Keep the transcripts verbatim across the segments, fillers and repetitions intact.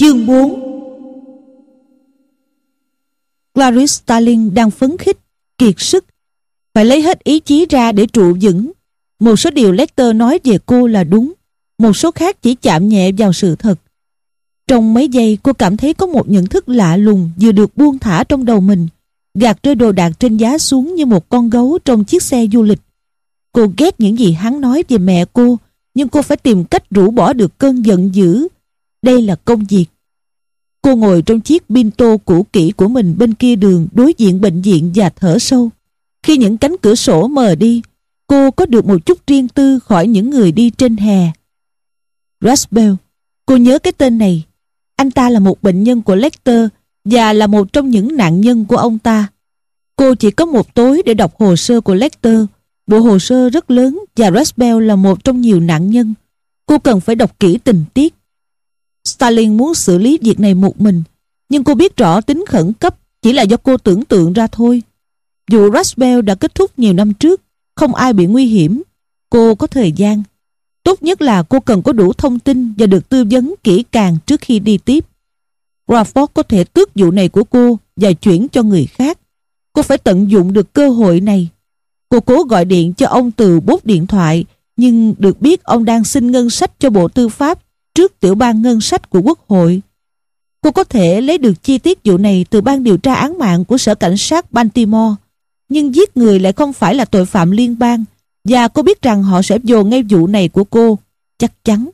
Chương bốn. Clarice Starling đang phấn khích, kiệt sức, phải lấy hết ý chí ra để trụ vững. Một số điều Lecter nói về cô là đúng, một số khác chỉ chạm nhẹ vào sự thật. Trong mấy giây cô cảm thấy có một nhận thức lạ lùng vừa được buông thả trong đầu mình, gạt rơi đồ đạc trên giá xuống như một con gấu trong chiếc xe du lịch. Cô ghét những gì hắn nói về mẹ cô, nhưng cô phải tìm cách rũ bỏ được cơn giận dữ. Đây là công việc. Cô ngồi trong chiếc Pinto cũ kỹ của mình bên kia đường đối diện bệnh viện và thở sâu. Khi những cánh cửa sổ mờ đi, cô có được một chút riêng tư khỏi những người đi trên hè. Rasbell, cô nhớ cái tên này. Anh ta là một bệnh nhân của Lecter và là một trong những nạn nhân của ông ta. Cô chỉ có một tối để đọc hồ sơ của Lecter. Bộ hồ sơ rất lớn và Rasbell là một trong nhiều nạn nhân. Cô cần phải đọc kỹ tình tiết. Starling muốn xử lý việc này một mình, nhưng cô biết rõ tính khẩn cấp chỉ là do cô tưởng tượng ra thôi. Vụ Rasbell đã kết thúc nhiều năm trước, không ai bị nguy hiểm. Cô có thời gian. Tốt nhất là cô cần có đủ thông tin và được tư vấn kỹ càng trước khi đi tiếp. Crawford có thể tước vụ này của cô và chuyển cho người khác. Cô phải tận dụng được cơ hội này. Cô cố gọi điện cho ông từ bốt điện thoại, nhưng được biết ông đang xin ngân sách cho Bộ Tư pháp trước tiểu ban ngân sách của Quốc hội. Cô có thể lấy được chi tiết vụ này từ ban điều tra án mạng của Sở Cảnh sát Baltimore, nhưng giết người lại không phải là tội phạm liên bang, và cô biết rằng họ sẽ dồn ngay vụ này của cô, chắc chắn.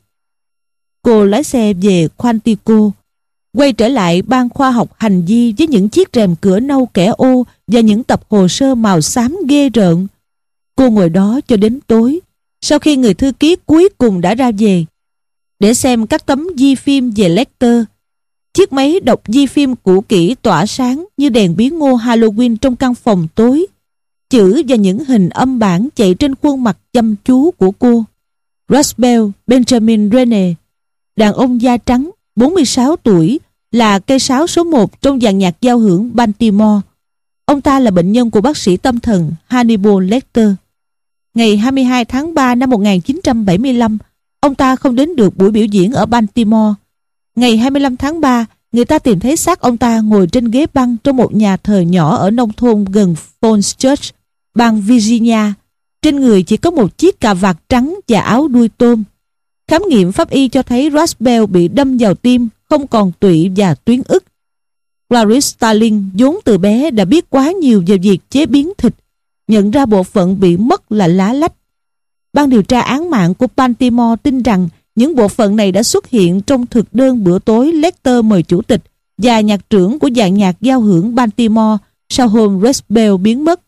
Cô lái xe về Quantico, quay trở lại ban khoa học hành vi với những chiếc rèm cửa nâu kẻ ô và những tập hồ sơ màu xám ghê rợn. Cô ngồi đó cho đến tối, sau khi người thư ký cuối cùng đã ra về, để xem các tấm di phim về Lecter. Chiếc máy đọc di phim cũ kỹ tỏa sáng như đèn bí ngô Halloween trong căn phòng tối. Chữ và những hình âm bản chạy trên khuôn mặt chăm chú của cô. Rasbell Benjamin Rene, đàn ông da trắng, bốn mươi sáu tuổi, là cây sáo số một trong dàn nhạc giao hưởng Baltimore. Ông ta là bệnh nhân của bác sĩ tâm thần Hannibal Lecter. Ngày hai mươi hai tháng ba năm một nghìn chín trăm bảy mươi lăm, ông ta không đến được buổi biểu diễn ở Baltimore. Ngày hai mươi lăm tháng ba, người ta tìm thấy xác ông ta ngồi trên ghế băng trong một nhà thờ nhỏ ở nông thôn gần Falls Church, bang Virginia. Trên người chỉ có một chiếc cà vạt trắng và áo đuôi tôm. Khám nghiệm pháp y cho thấy Rasbell bị đâm vào tim, không còn tụy và tuyến ức. Clarice Starling vốn từ bé đã biết quá nhiều về việc chế biến thịt, nhận ra bộ phận bị mất là lá lách. Ban điều tra án mạng của Baltimore tin rằng những bộ phận này đã xuất hiện trong thực đơn bữa tối Lecter mời chủ tịch và nhạc trưởng của dàn nhạc giao hưởng Baltimore sau hôm Rasbell biến mất.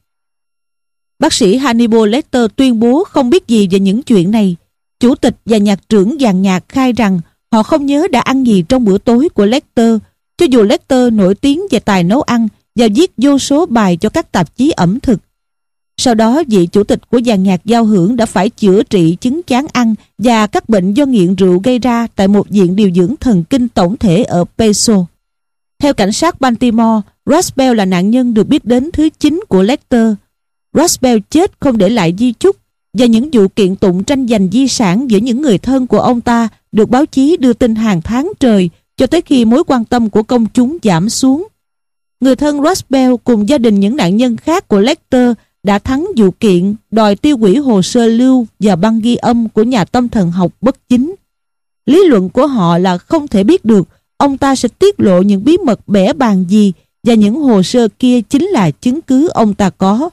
Bác sĩ Hannibal Lecter tuyên bố không biết gì về những chuyện này. Chủ tịch và nhạc trưởng dàn nhạc khai rằng họ không nhớ đã ăn gì trong bữa tối của Lecter, cho dù Lecter nổi tiếng về tài nấu ăn và viết vô số bài cho các tạp chí ẩm thực. Sau đó, vị chủ tịch của dàn nhạc giao hưởng đã phải chữa trị chứng chán ăn và các bệnh do nghiện rượu gây ra tại một viện điều dưỡng thần kinh tổng thể ở Peso. Theo cảnh sát Baltimore, Rasbell là nạn nhân được biết đến thứ chín của Lecter. Rasbell chết không để lại di chúc, và những vụ kiện tụng tranh giành di sản giữa những người thân của ông ta được báo chí đưa tin hàng tháng trời cho tới khi mối quan tâm của công chúng giảm xuống. Người thân Rasbell cùng gia đình những nạn nhân khác của Lecter đã thắng vụ kiện đòi tiêu hủy hồ sơ lưu và băng ghi âm của nhà tâm thần học bất chính. Lý luận của họ là không thể biết được ông ta sẽ tiết lộ những bí mật bẽ bàng gì, và những hồ sơ kia chính là chứng cứ ông ta có.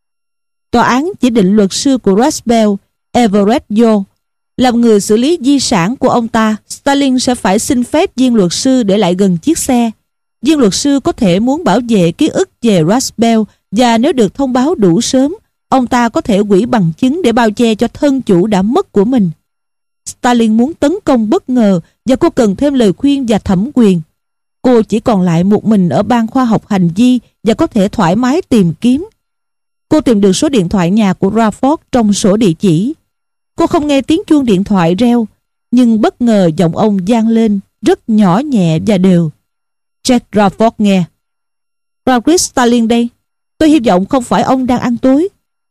Tòa án chỉ định luật sư của Rasbell, Everett Yo, làm người xử lý di sản của ông ta. Starling sẽ phải xin phép viên luật sư để lại gần chiếc xe. Viên luật sư có thể muốn bảo vệ ký ức về Rasbell, và nếu được thông báo đủ sớm, ông ta có thể hủy bằng chứng để bao che cho thân chủ đã mất của mình. Starling muốn tấn công bất ngờ, và cô cần thêm lời khuyên và thẩm quyền. Cô chỉ còn lại một mình ở ban khoa học hành vi và có thể thoải mái tìm kiếm. Cô tìm được số điện thoại nhà của Crawford trong sổ địa chỉ. Cô không nghe tiếng chuông điện thoại reo, nhưng bất ngờ giọng ông vang lên rất nhỏ nhẹ và đều. Jack Crawford nghe. Clarice Starling đây. Tôi hy vọng không phải ông đang ăn tối.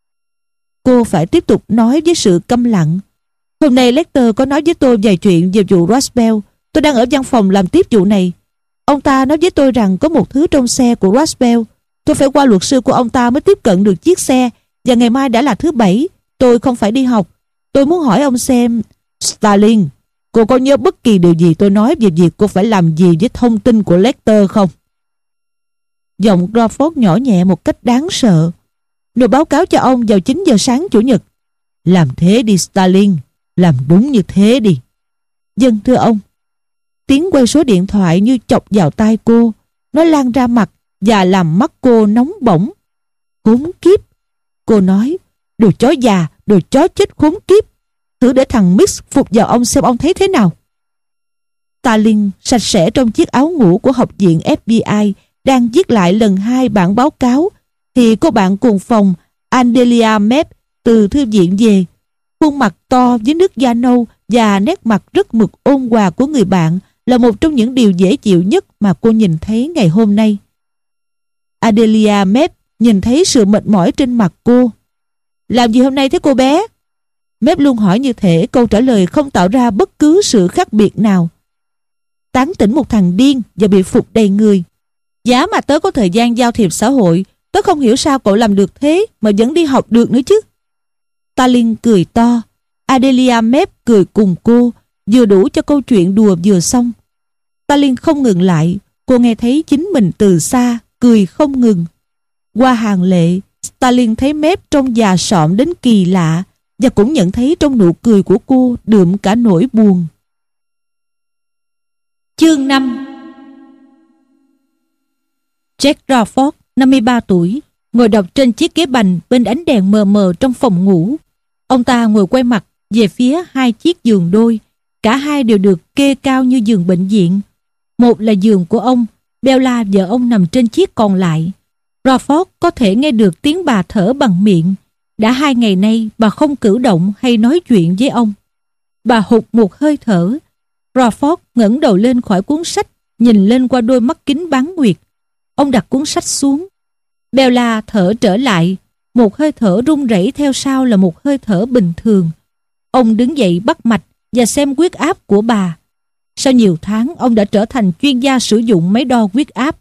Cô phải tiếp tục nói với sự câm lặng. Hôm nay Lecter có nói với tôi vài chuyện về vụ Rasbell. Tôi đang ở văn phòng làm tiếp vụ này. Ông ta nói với tôi rằng có một thứ trong xe của Roswell. Tôi phải qua luật sư của ông ta mới tiếp cận được chiếc xe. Và ngày mai đã là thứ bảy. Tôi không phải đi học. Tôi muốn hỏi ông xem... Starling, cô có nhớ bất kỳ điều gì tôi nói về việc cô phải làm gì với thông tin của Lecter không? Giọng Crawford nhỏ nhẹ một cách đáng sợ. Nộp báo cáo cho ông vào chín giờ sáng Chủ nhật. Làm thế đi Starling. Làm đúng như thế đi. Vâng thưa ông. Tiếng quay số điện thoại như chọc vào tai cô. Nó lan ra mặt và làm mắt cô nóng bỏng. Khốn kiếp. Cô nói, đồ chó già, đồ chó chết khốn kiếp. Thử để thằng Mix phục vào ông xem ông thấy thế nào. Starling sạch sẽ trong chiếc áo ngủ của học viện ép bê i đang viết lại lần hai bản báo cáo thì cô bạn cùng phòng Adelia Mep từ thư viện về. Khuôn mặt to với nước da nâu và nét mặt rất mực ôn hòa của người bạn là một trong những điều dễ chịu nhất mà cô nhìn thấy ngày hôm nay. Adelia Mep nhìn thấy sự mệt mỏi trên mặt cô. Làm gì hôm nay thế cô bé? Mep luôn hỏi như thể câu trả lời không tạo ra bất cứ sự khác biệt nào. Tán tỉnh một thằng điên và bị phục đầy người. Giá mà tớ có thời gian giao thiệp xã hội, tớ không hiểu sao cậu làm được thế mà vẫn đi học được nữa chứ. Starling cười to. Adelia Mep cười cùng cô, vừa đủ cho câu chuyện đùa vừa xong. Starling không ngừng lại. Cô nghe thấy chính mình từ xa cười không ngừng. Qua hàng lệ, Starling thấy Mep trông già sọm đến kỳ lạ và cũng nhận thấy trong nụ cười của cô đượm cả nỗi buồn. Chương năm. Jack Crawford, năm mươi ba tuổi, ngồi đọc trên chiếc ghế bành bên ánh đèn mờ mờ trong phòng ngủ. Ông ta ngồi quay mặt về phía hai chiếc giường đôi. Cả hai đều được kê cao như giường bệnh viện. Một là giường của ông, Bella vợ ông nằm trên chiếc còn lại. Crawford có thể nghe được tiếng bà thở bằng miệng. Đã hai ngày nay bà không cử động hay nói chuyện với ông. Bà hụt một hơi thở. Crawford ngẩng đầu lên khỏi cuốn sách, nhìn lên qua đôi mắt kính bán nguyệt. Ông đặt cuốn sách xuống. Bella thở trở lại. Một hơi thở run rẩy theo sau là một hơi thở bình thường. Ông đứng dậy bắt mạch và xem huyết áp của bà. Sau nhiều tháng, ông đã trở thành chuyên gia sử dụng máy đo huyết áp.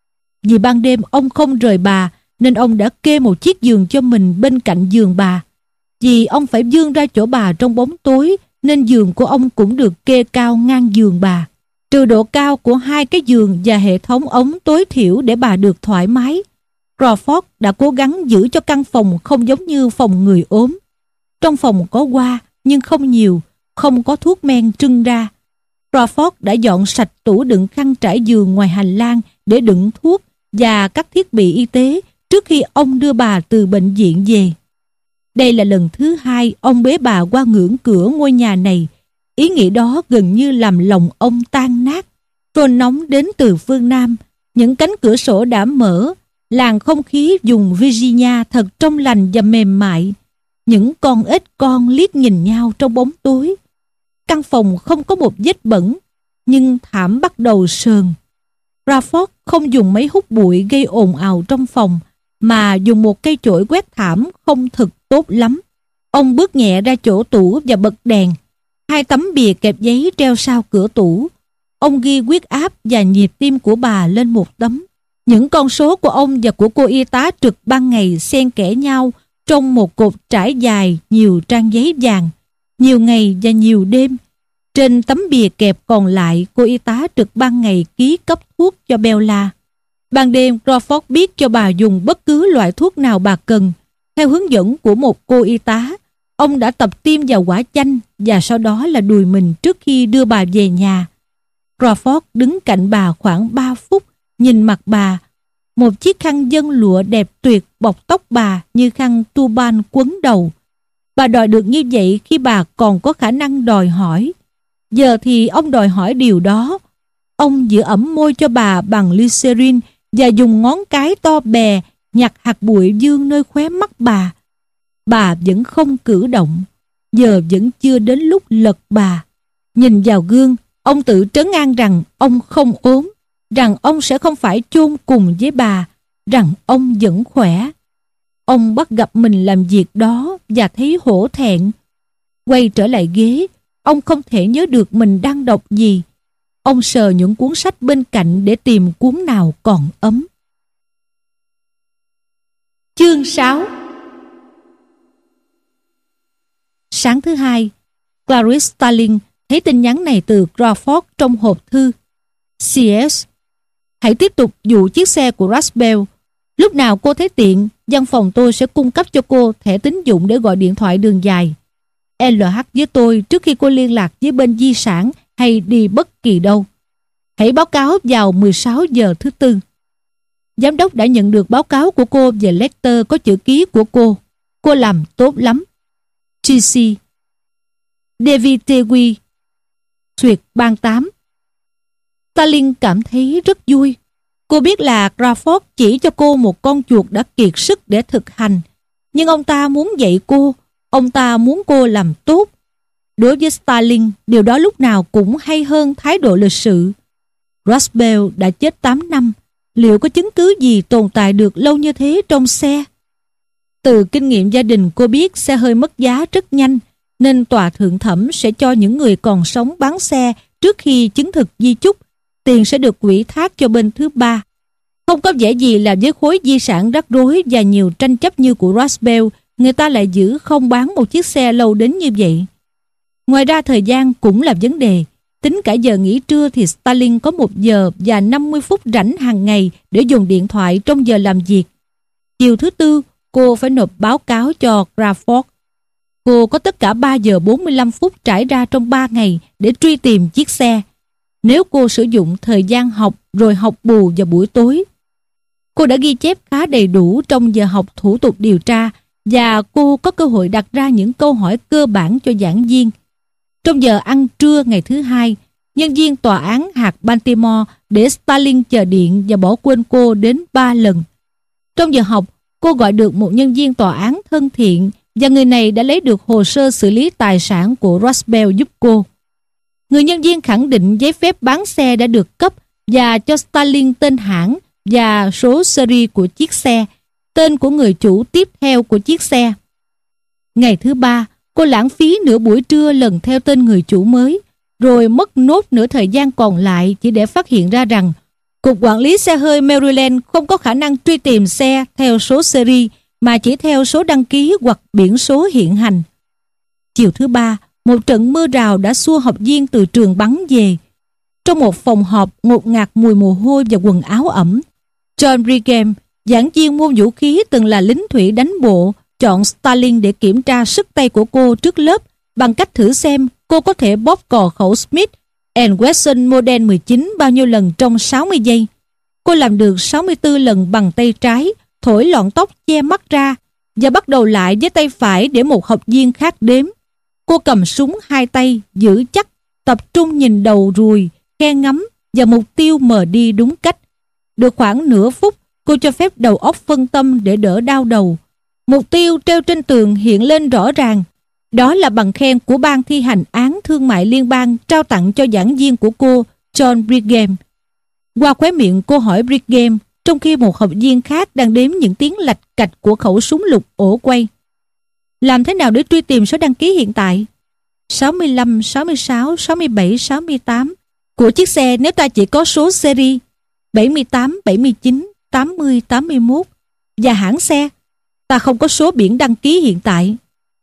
Vì ban đêm ông không rời bà, nên ông đã kê một chiếc giường cho mình bên cạnh giường bà. Vì ông phải vươn ra chỗ bà trong bóng tối, nên giường của ông cũng được kê cao ngang giường bà. Trừ độ cao của hai cái giường và hệ thống ống tối thiểu để bà được thoải mái, Crawford đã cố gắng giữ cho căn phòng không giống như phòng người ốm. Trong phòng có hoa nhưng không nhiều, không có thuốc men trưng ra. Crawford đã dọn sạch tủ đựng khăn trải giường ngoài hành lang để đựng thuốc và các thiết bị y tế trước khi ông đưa bà từ bệnh viện về. Đây là lần thứ hai ông bế bà qua ngưỡng cửa ngôi nhà này. Ý nghĩ đó gần như làm lòng ông tan nát. Phơn nóng đến từ phương Nam, những cánh cửa sổ đã mở, làn không khí vùng Virginia thật trong lành và mềm mại. Những con ếch con liếc nhìn nhau trong bóng tối. Căn phòng không có một vết bẩn, nhưng thảm bắt đầu sờn. Crawford không dùng máy hút bụi gây ồn ào trong phòng, mà dùng một cây chổi quét thảm không thực tốt lắm. Ông bước nhẹ ra chỗ tủ và bật đèn. Hai tấm bìa kẹp giấy treo sau cửa tủ. Ông ghi huyết áp và nhịp tim của bà lên một tấm. Những con số của ông và của cô y tá trực ban ngày xen kẽ nhau trong một cột trải dài nhiều trang giấy vàng, nhiều ngày và nhiều đêm. Trên tấm bìa kẹp còn lại, cô y tá trực ban ngày ký cấp thuốc cho Bella. Ban đêm, Crawford biết cho bà dùng bất cứ loại thuốc nào bà cần. Theo hướng dẫn của một cô y tá, ông đã tập tiêm vào quả chanh và sau đó là đùi mình trước khi đưa bà về nhà. Crawford đứng cạnh bà khoảng ba phút, nhìn mặt bà. Một chiếc khăn dân lụa đẹp tuyệt bọc tóc bà như khăn turban quấn đầu. Bà đòi được như vậy khi bà còn có khả năng đòi hỏi. Giờ thì ông đòi hỏi điều đó. Ông giữ ẩm môi cho bà bằng glycerin và dùng ngón cái to bè nhặt hạt bụi vương nơi khóe mắt bà. Bà vẫn không cử động. Giờ vẫn chưa đến lúc lật bà. Nhìn vào gương, ông tự trấn an rằng ông không ốm, rằng ông sẽ không phải chôn cùng với bà, rằng ông vẫn khỏe. Ông bắt gặp mình làm việc đó và thấy hổ thẹn. Quay trở lại ghế, ông không thể nhớ được mình đang đọc gì. Ông sờ những cuốn sách bên cạnh để tìm cuốn nào còn ấm. Chương sáu. Sáng thứ hai, Clarice Starling thấy tin nhắn này từ Crawford trong hộp thư. xê ét. Hãy tiếp tục dụ chiếc xe của Rasbell. Lúc nào cô thấy tiện, văn phòng tôi sẽ cung cấp cho cô thẻ tín dụng để gọi điện thoại đường dài. lờ hát với tôi trước khi cô liên lạc với bên di sản hay đi bất kỳ đâu. Hãy báo cáo vào mười sáu giờ thứ tư. Giám đốc đã nhận được báo cáo của cô về Lecter có chữ ký của cô. Cô làm tốt lắm. giê xê. David Tewi. Duyệt ban tám. Starling cảm thấy rất vui. Cô biết là Crawford chỉ cho cô một con chuột đã kiệt sức để thực hành. Nhưng ông ta muốn dạy cô. Ông ta muốn cô làm tốt. Đối với Starling, điều đó lúc nào cũng hay hơn thái độ lịch sự. Rasbell đã chết tám năm. Liệu có chứng cứ gì tồn tại được lâu như thế trong xe? Từ kinh nghiệm gia đình cô biết xe hơi mất giá rất nhanh, nên tòa thượng thẩm sẽ cho những người còn sống bán xe trước khi chứng thực di chúc. Tiền sẽ được ủy thác cho bên thứ ba. Không có vẻ gì là với khối di sản rắc rối và nhiều tranh chấp như của Rasbell, người ta lại giữ không bán một chiếc xe lâu đến như vậy. Ngoài ra thời gian cũng là vấn đề. Tính cả giờ nghỉ trưa thì Starling có một giờ và năm mươi phút rảnh hàng ngày để dùng điện thoại trong giờ làm việc. Chiều thứ tư, cô phải nộp báo cáo cho Crawford. Cô có tất cả ba giờ bốn mươi lăm phút trải ra trong ba ngày để truy tìm chiếc xe. Nếu cô sử dụng thời gian học rồi học bù vào buổi tối. Cô đã ghi chép khá đầy đủ trong giờ học thủ tục điều tra và cô có cơ hội đặt ra những câu hỏi cơ bản cho giảng viên. Trong giờ ăn trưa ngày thứ hai, nhân viên tòa án hạt Baltimore để Starling chờ điện và bỏ quên cô đến ba lần. Trong giờ học, cô gọi được một nhân viên tòa án thân thiện và người này đã lấy được hồ sơ xử lý tài sản của Rasbell giúp cô. Người nhân viên khẳng định giấy phép bán xe đã được cấp và cho Starling tên hãng và số series của chiếc xe, tên của người chủ tiếp theo của chiếc xe. Ngày thứ ba, cô lãng phí nửa buổi trưa lần theo tên người chủ mới, rồi mất nốt nửa thời gian còn lại chỉ để phát hiện ra rằng Cục Quản lý Xe hơi Maryland không có khả năng truy tìm xe theo số series mà chỉ theo số đăng ký hoặc biển số hiện hành. Chiều thứ ba, một trận mưa rào đã xua học viên từ trường bắn về. Trong một phòng họp ngột ngạt mùi mồ hôi và quần áo ẩm, John Brigham, giảng viên môn vũ khí từng là lính thủy đánh bộ, chọn Starling để kiểm tra sức tay của cô trước lớp bằng cách thử xem cô có thể bóp cò khẩu Smith and Wesson Model mười chín bao nhiêu lần trong sáu mươi giây. Cô làm được sáu mươi tư lần bằng tay trái, thổi lọn tóc che mắt ra và bắt đầu lại với tay phải để một học viên khác đếm. Cô cầm súng hai tay, giữ chắc, tập trung nhìn đầu ruồi, khe ngắm và mục tiêu mờ đi đúng cách. Được khoảng nửa phút, cô cho phép đầu óc phân tâm để đỡ đau đầu. Mục tiêu treo trên tường hiện lên rõ ràng. Đó là bằng khen của Ban thi hành án thương mại liên bang trao tặng cho giảng viên của cô, John Brigham. Qua khóe miệng cô hỏi Brigham, trong khi một học viên khác đang đếm những tiếng lạch cạch của khẩu súng lục ổ quay. Làm thế nào để truy tìm số đăng ký hiện tại? sáu mươi lăm, sáu mươi sáu, sáu mươi bảy, sáu mươi tám của chiếc xe nếu ta chỉ có số series bảy mươi tám, bảy mươi chín, tám mươi, tám mươi mốt và hãng xe. Ta không có số biển đăng ký hiện tại.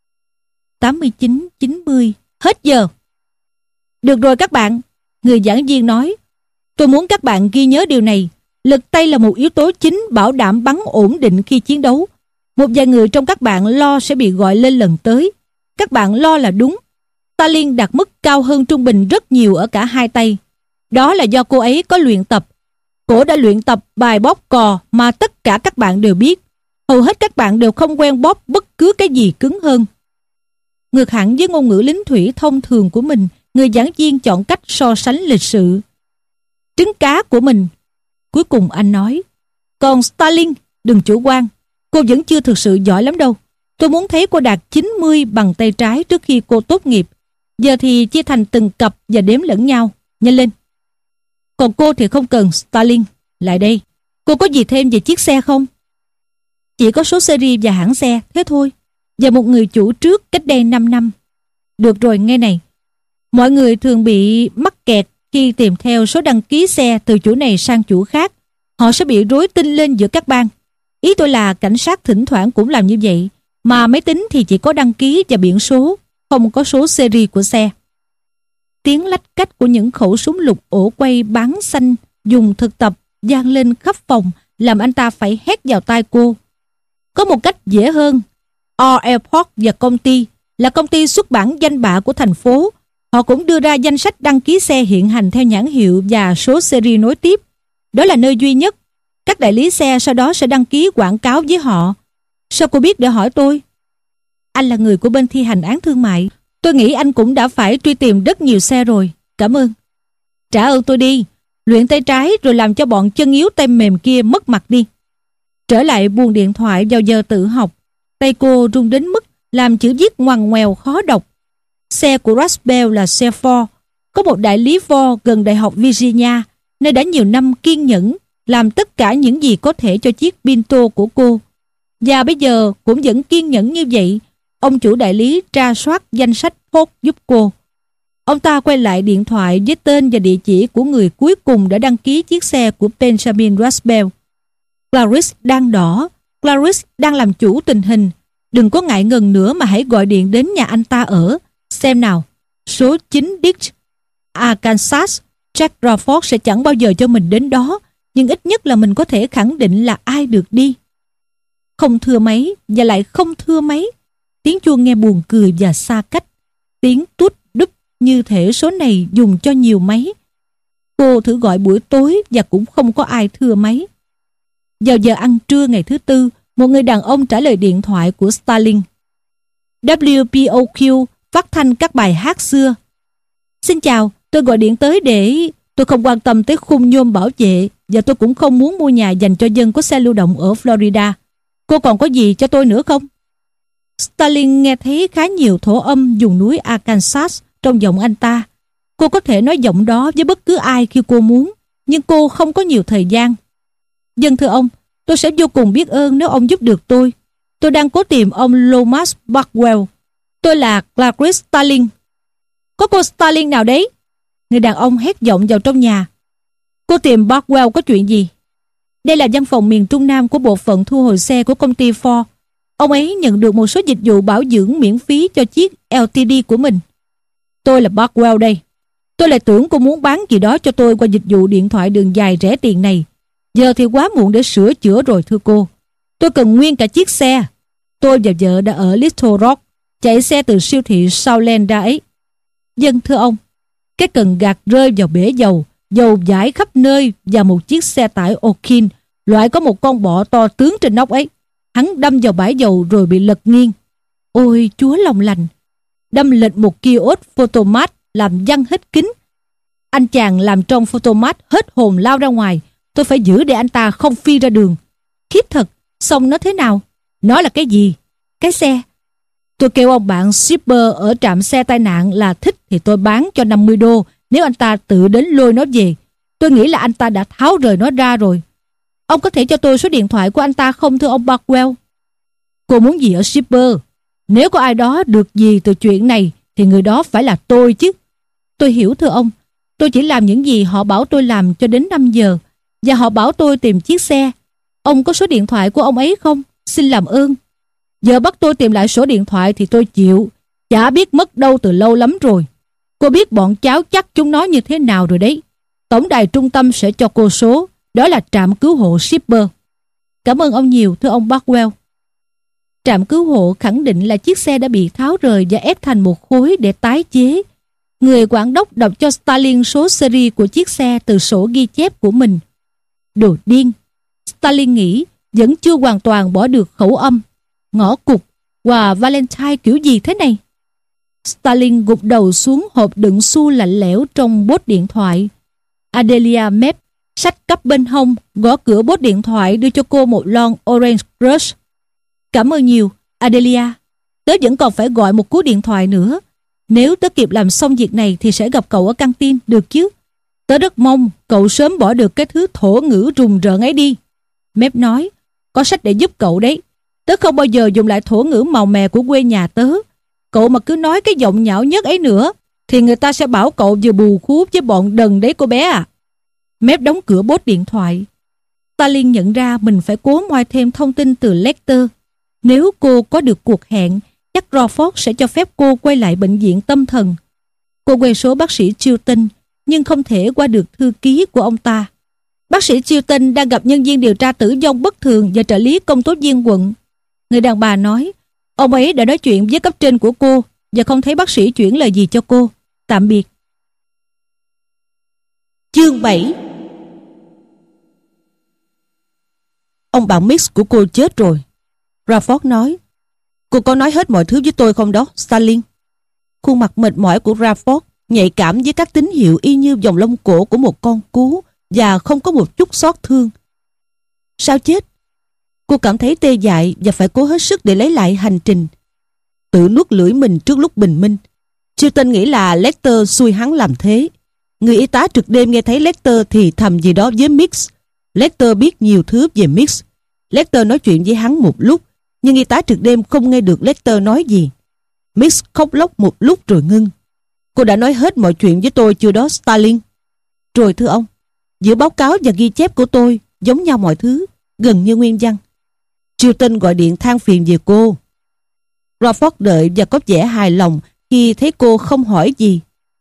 tám mươi chín, chín mươi. Hết giờ. Được rồi các bạn, người giảng viên nói. Tôi muốn các bạn ghi nhớ điều này. Lực tay là một yếu tố chính bảo đảm bắn ổn định khi chiến đấu. Một vài người trong các bạn lo sẽ bị gọi lên lần tới. Các bạn lo là đúng. Starling đạt mức cao hơn trung bình rất nhiều ở cả hai tay. Đó là do cô ấy có luyện tập. Cô đã luyện tập bài bóp cò mà tất cả các bạn đều biết. Hầu hết các bạn đều không quen bóp bất cứ cái gì cứng hơn. Ngược hẳn với ngôn ngữ lính thủy thông thường của mình, người giảng viên chọn cách so sánh lịch sự. Trứng cá của mình. Cuối cùng anh nói, còn Starling, đừng chủ quan. Cô vẫn chưa thực sự giỏi lắm đâu. Tôi muốn thấy cô đạt chín mươi bằng tay trái trước khi cô tốt nghiệp. Giờ thì chia thành từng cặp và đếm lẫn nhau. Nhanh lên. Còn cô thì không cần. Starling, lại đây. Cô có gì thêm về chiếc xe không? Chỉ có số series và hãng xe, thế thôi. Và một người chủ trước cách đây năm năm. Được rồi, nghe này. Mọi người thường bị mắc kẹt Khi tìm theo số đăng ký xe từ chủ này sang chủ khác, họ sẽ bị rối tinh lên giữa các bang. Ý tôi là cảnh sát thỉnh thoảng cũng làm như vậy, mà máy tính thì chỉ có đăng ký và biển số, không có số series của xe. Tiếng lách cách của những khẩu súng lục ổ quay bán xanh dùng thực tập vang lên khắp phòng, làm anh ta phải hét vào tai cô. Có một cách dễ hơn. R. Airport và công ty là công ty xuất bản danh bạ của thành phố. Họ cũng đưa ra danh sách đăng ký xe hiện hành theo nhãn hiệu và số series nối tiếp. Đó là nơi duy nhất. Các đại lý xe sau đó sẽ đăng ký quảng cáo với họ. Sao cô biết để hỏi tôi? Anh là người của bên thi hành án thương mại. Tôi nghĩ anh cũng đã phải truy tìm rất nhiều xe rồi. Cảm ơn. Trả ơn tôi đi. Luyện tay trái rồi làm cho bọn chân yếu tay mềm kia mất mặt đi. Trở lại buồng điện thoại vào giờ tự học, tay cô run đến mức làm chữ viết ngoằn ngoèo khó đọc. Xe của Rasbell là xe Ford. Có một đại lý Ford gần Đại học Virginia, nơi đã nhiều năm kiên nhẫn làm tất cả những gì có thể cho chiếc Pinto của cô. Và bây giờ cũng vẫn kiên nhẫn như vậy. Ông chủ đại lý tra soát danh sách Ford giúp cô. Ông ta quay lại điện thoại với tên và địa chỉ của người cuối cùng đã đăng ký chiếc xe của Benjamin Rasbell. Clarice đang đỏ. Clarice đang làm chủ tình hình. Đừng có ngại ngần nữa mà hãy gọi điện đến nhà anh ta ở. Xem nào. Số chín Dix, Arkansas. Jack Crawford sẽ chẳng bao giờ cho mình đến đó, nhưng ít nhất là mình có thể khẳng định là ai được đi. Không thưa máy và lại không thưa máy. Tiếng chuông nghe buồn cười và xa cách. Tiếng tút đúp như thể số này dùng cho nhiều máy. Cô thử gọi buổi tối và cũng không có ai thưa máy. Vào giờ ăn trưa ngày thứ tư, một người đàn ông trả lời điện thoại của Starling. W P O Q phát thanh các bài hát xưa. Xin chào, tôi gọi điện tới để... Tôi không quan tâm tới khung nhôm bảo vệ và tôi cũng không muốn mua nhà dành cho dân có xe lưu động ở Florida. Cô còn có gì cho tôi nữa không? Starling nghe thấy khá nhiều thổ âm vùng núi Arkansas trong giọng anh ta. Cô có thể nói giọng đó với bất cứ ai khi cô muốn, nhưng cô không có nhiều thời gian. Dân thưa ông, tôi sẽ vô cùng biết ơn nếu ông giúp được tôi. Tôi đang cố tìm ông Lomas Barkwell. Tôi là Clarice Starling. Có cô Starling nào đấy? Người đàn ông hét giọng vào trong nhà. Cô tìm Barkwell có chuyện gì? Đây là văn phòng miền Trung Nam của bộ phận thu hồi xe của công ty Ford. Ông ấy nhận được một số dịch vụ bảo dưỡng miễn phí cho chiếc L T D của mình. Tôi là Barkwell đây. Tôi lại tưởng cô muốn bán gì đó cho tôi qua dịch vụ điện thoại đường dài rẻ tiền này. Giờ thì quá muộn để sửa chữa rồi thưa cô. Tôi cần nguyên cả chiếc xe. Tôi và vợ đã ở Little Rock, chạy xe từ siêu thị Southland ra ấy. Dân thưa ông, cái cần gạt rơi vào bể dầu, dầu dãi khắp nơi và một chiếc xe tải Okin, loại có một con bọ to tướng trên nóc ấy. Hắn đâm vào bãi dầu rồi bị lật nghiêng. Ôi Chúa lòng lành. Đâm lệch một kiosk photomat làm văng hết kính. Anh chàng làm trong photomat hết hồn lao ra ngoài. Tôi phải giữ để anh ta không phi ra đường. Khiếp thật. Xong nó thế nào? Nó là cái gì? Cái xe. Tôi kêu ông bạn shipper ở trạm xe tai nạn là thích thì tôi bán cho năm mươi đô nếu anh ta tự đến lôi nó về. Tôi nghĩ là anh ta đã tháo rời nó ra rồi. Ông có thể cho tôi số điện thoại của anh ta không thưa ông Barkwell? Cô muốn gì ở shipper? Nếu có ai đó được gì từ chuyện này thì người đó phải là tôi chứ. Tôi hiểu thưa ông. Tôi chỉ làm những gì họ bảo tôi làm cho đến năm giờ. Và họ bảo tôi tìm chiếc xe. Ông có số điện thoại của ông ấy không? Xin làm ơn. Giờ bắt tôi tìm lại số điện thoại thì tôi chịu. Chả biết mất đâu từ lâu lắm rồi. Cô biết bọn cháu chắc chúng nó như thế nào rồi đấy. Tổng đài trung tâm sẽ cho cô số. Đó là trạm cứu hộ shipper. Cảm ơn ông nhiều thưa ông Barkwell. Trạm cứu hộ khẳng định là chiếc xe đã bị tháo rời và ép thành một khối để tái chế. Người quản đốc đọc cho Starling số series của chiếc xe từ sổ ghi chép của mình. Đồ điên. Starling nghĩ vẫn chưa hoàn toàn bỏ được khẩu âm. Ngõ cụt và Valentine kiểu gì thế này? Starling gục đầu xuống hộp đựng xu lạnh lẽo trong bốt điện thoại. Adelia mép, xách cắp bên hông, gõ cửa bốt điện thoại đưa cho cô một lon Orange Crush. Cảm ơn nhiều, Adelia. Tớ vẫn còn phải gọi một cú điện thoại nữa. Nếu tớ kịp làm xong việc này thì sẽ gặp cậu ở căng tin, được chứ? Tớ rất mong cậu sớm bỏ được cái thứ thổ ngữ rùng rợn ấy đi. Mép nói, có sách để giúp cậu đấy. Tớ không bao giờ dùng lại thổ ngữ màu mè của quê nhà tớ. Cậu mà cứ nói cái giọng nhão nhất ấy nữa thì người ta sẽ bảo cậu vừa bù khú với bọn đần đấy cô bé à. Mép đóng cửa bốt điện thoại. Stalin nhận ra mình phải cố moi thêm thông tin từ Lecter. Nếu cô có được cuộc hẹn, chắc Crawford sẽ cho phép cô quay lại bệnh viện tâm thần. Cô quay số bác sĩ Chilton, nhưng không thể qua được thư ký của ông ta. Bác sĩ Chilton đang gặp nhân viên điều tra tử vong bất thường và trợ lý công tố viên quận. Người đàn bà nói, ông ấy đã nói chuyện với cấp trên của cô và không thấy bác sĩ chuyển lời gì cho cô. Tạm biệt. Chương bảy. Ông bạn Mix của cô chết rồi, Crawford nói. Cô có nói hết mọi thứ với tôi không đó, Stalin? Khuôn mặt mệt mỏi của Crawford nhạy cảm với các tín hiệu y như vòng lông cổ của một con cú và không có một chút xót thương. Sao chết? Cô cảm thấy tê dại và phải cố hết sức để lấy lại hành trình. Tự nuốt lưỡi mình trước lúc bình minh. Chilton nghĩ là Lecter xui hắn làm thế. Người y tá trực đêm nghe thấy Lecter thì thầm gì đó với Mix. Lecter biết nhiều thứ về Mix. Lecter nói chuyện với hắn một lúc, nhưng y tá trực đêm không nghe được Lecter nói gì. Mix khóc lóc một lúc rồi ngưng. Cô đã nói hết mọi chuyện với tôi chưa đó, Stalin? Rồi thưa ông, giữa báo cáo và ghi chép của tôi giống nhau mọi thứ, gần như nguyên văn. Chilton gọi điện than phiền về cô. Crawford đợi và có vẻ hài lòng khi thấy cô không hỏi gì.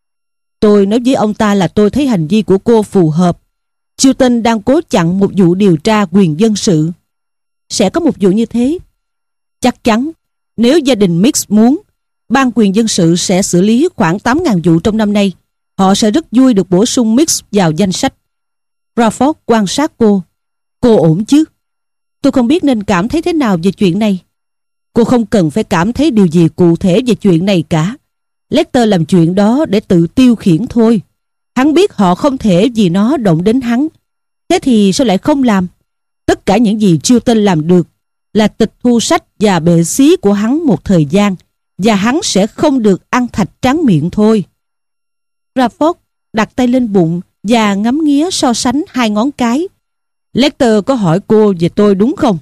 Tôi nói với ông ta là tôi thấy hành vi của cô phù hợp. Chilton đang cố chặn một vụ điều tra quyền dân sự. Sẽ có một vụ như thế. Chắc chắn, nếu gia đình Mix muốn, ban quyền dân sự sẽ xử lý khoảng tám nghìn vụ trong năm nay. Họ sẽ rất vui được bổ sung Mix vào danh sách. Crawford quan sát cô. Cô ổn chứ? Tôi không biết nên cảm thấy thế nào về chuyện này. Cô không cần phải cảm thấy điều gì cụ thể về chuyện này cả. Lecter làm chuyện đó để tự tiêu khiển thôi. Hắn biết họ không thể vì nó động đến hắn. Thế thì sao lại không làm? Tất cả những gì Chilton làm được là tịch thu sách và bệ xí của hắn một thời gian, và hắn sẽ không được ăn thạch tráng miệng thôi. Crawford đặt tay lên bụng và ngắm nghía so sánh hai ngón cái. Lecter có hỏi cô về tôi đúng không?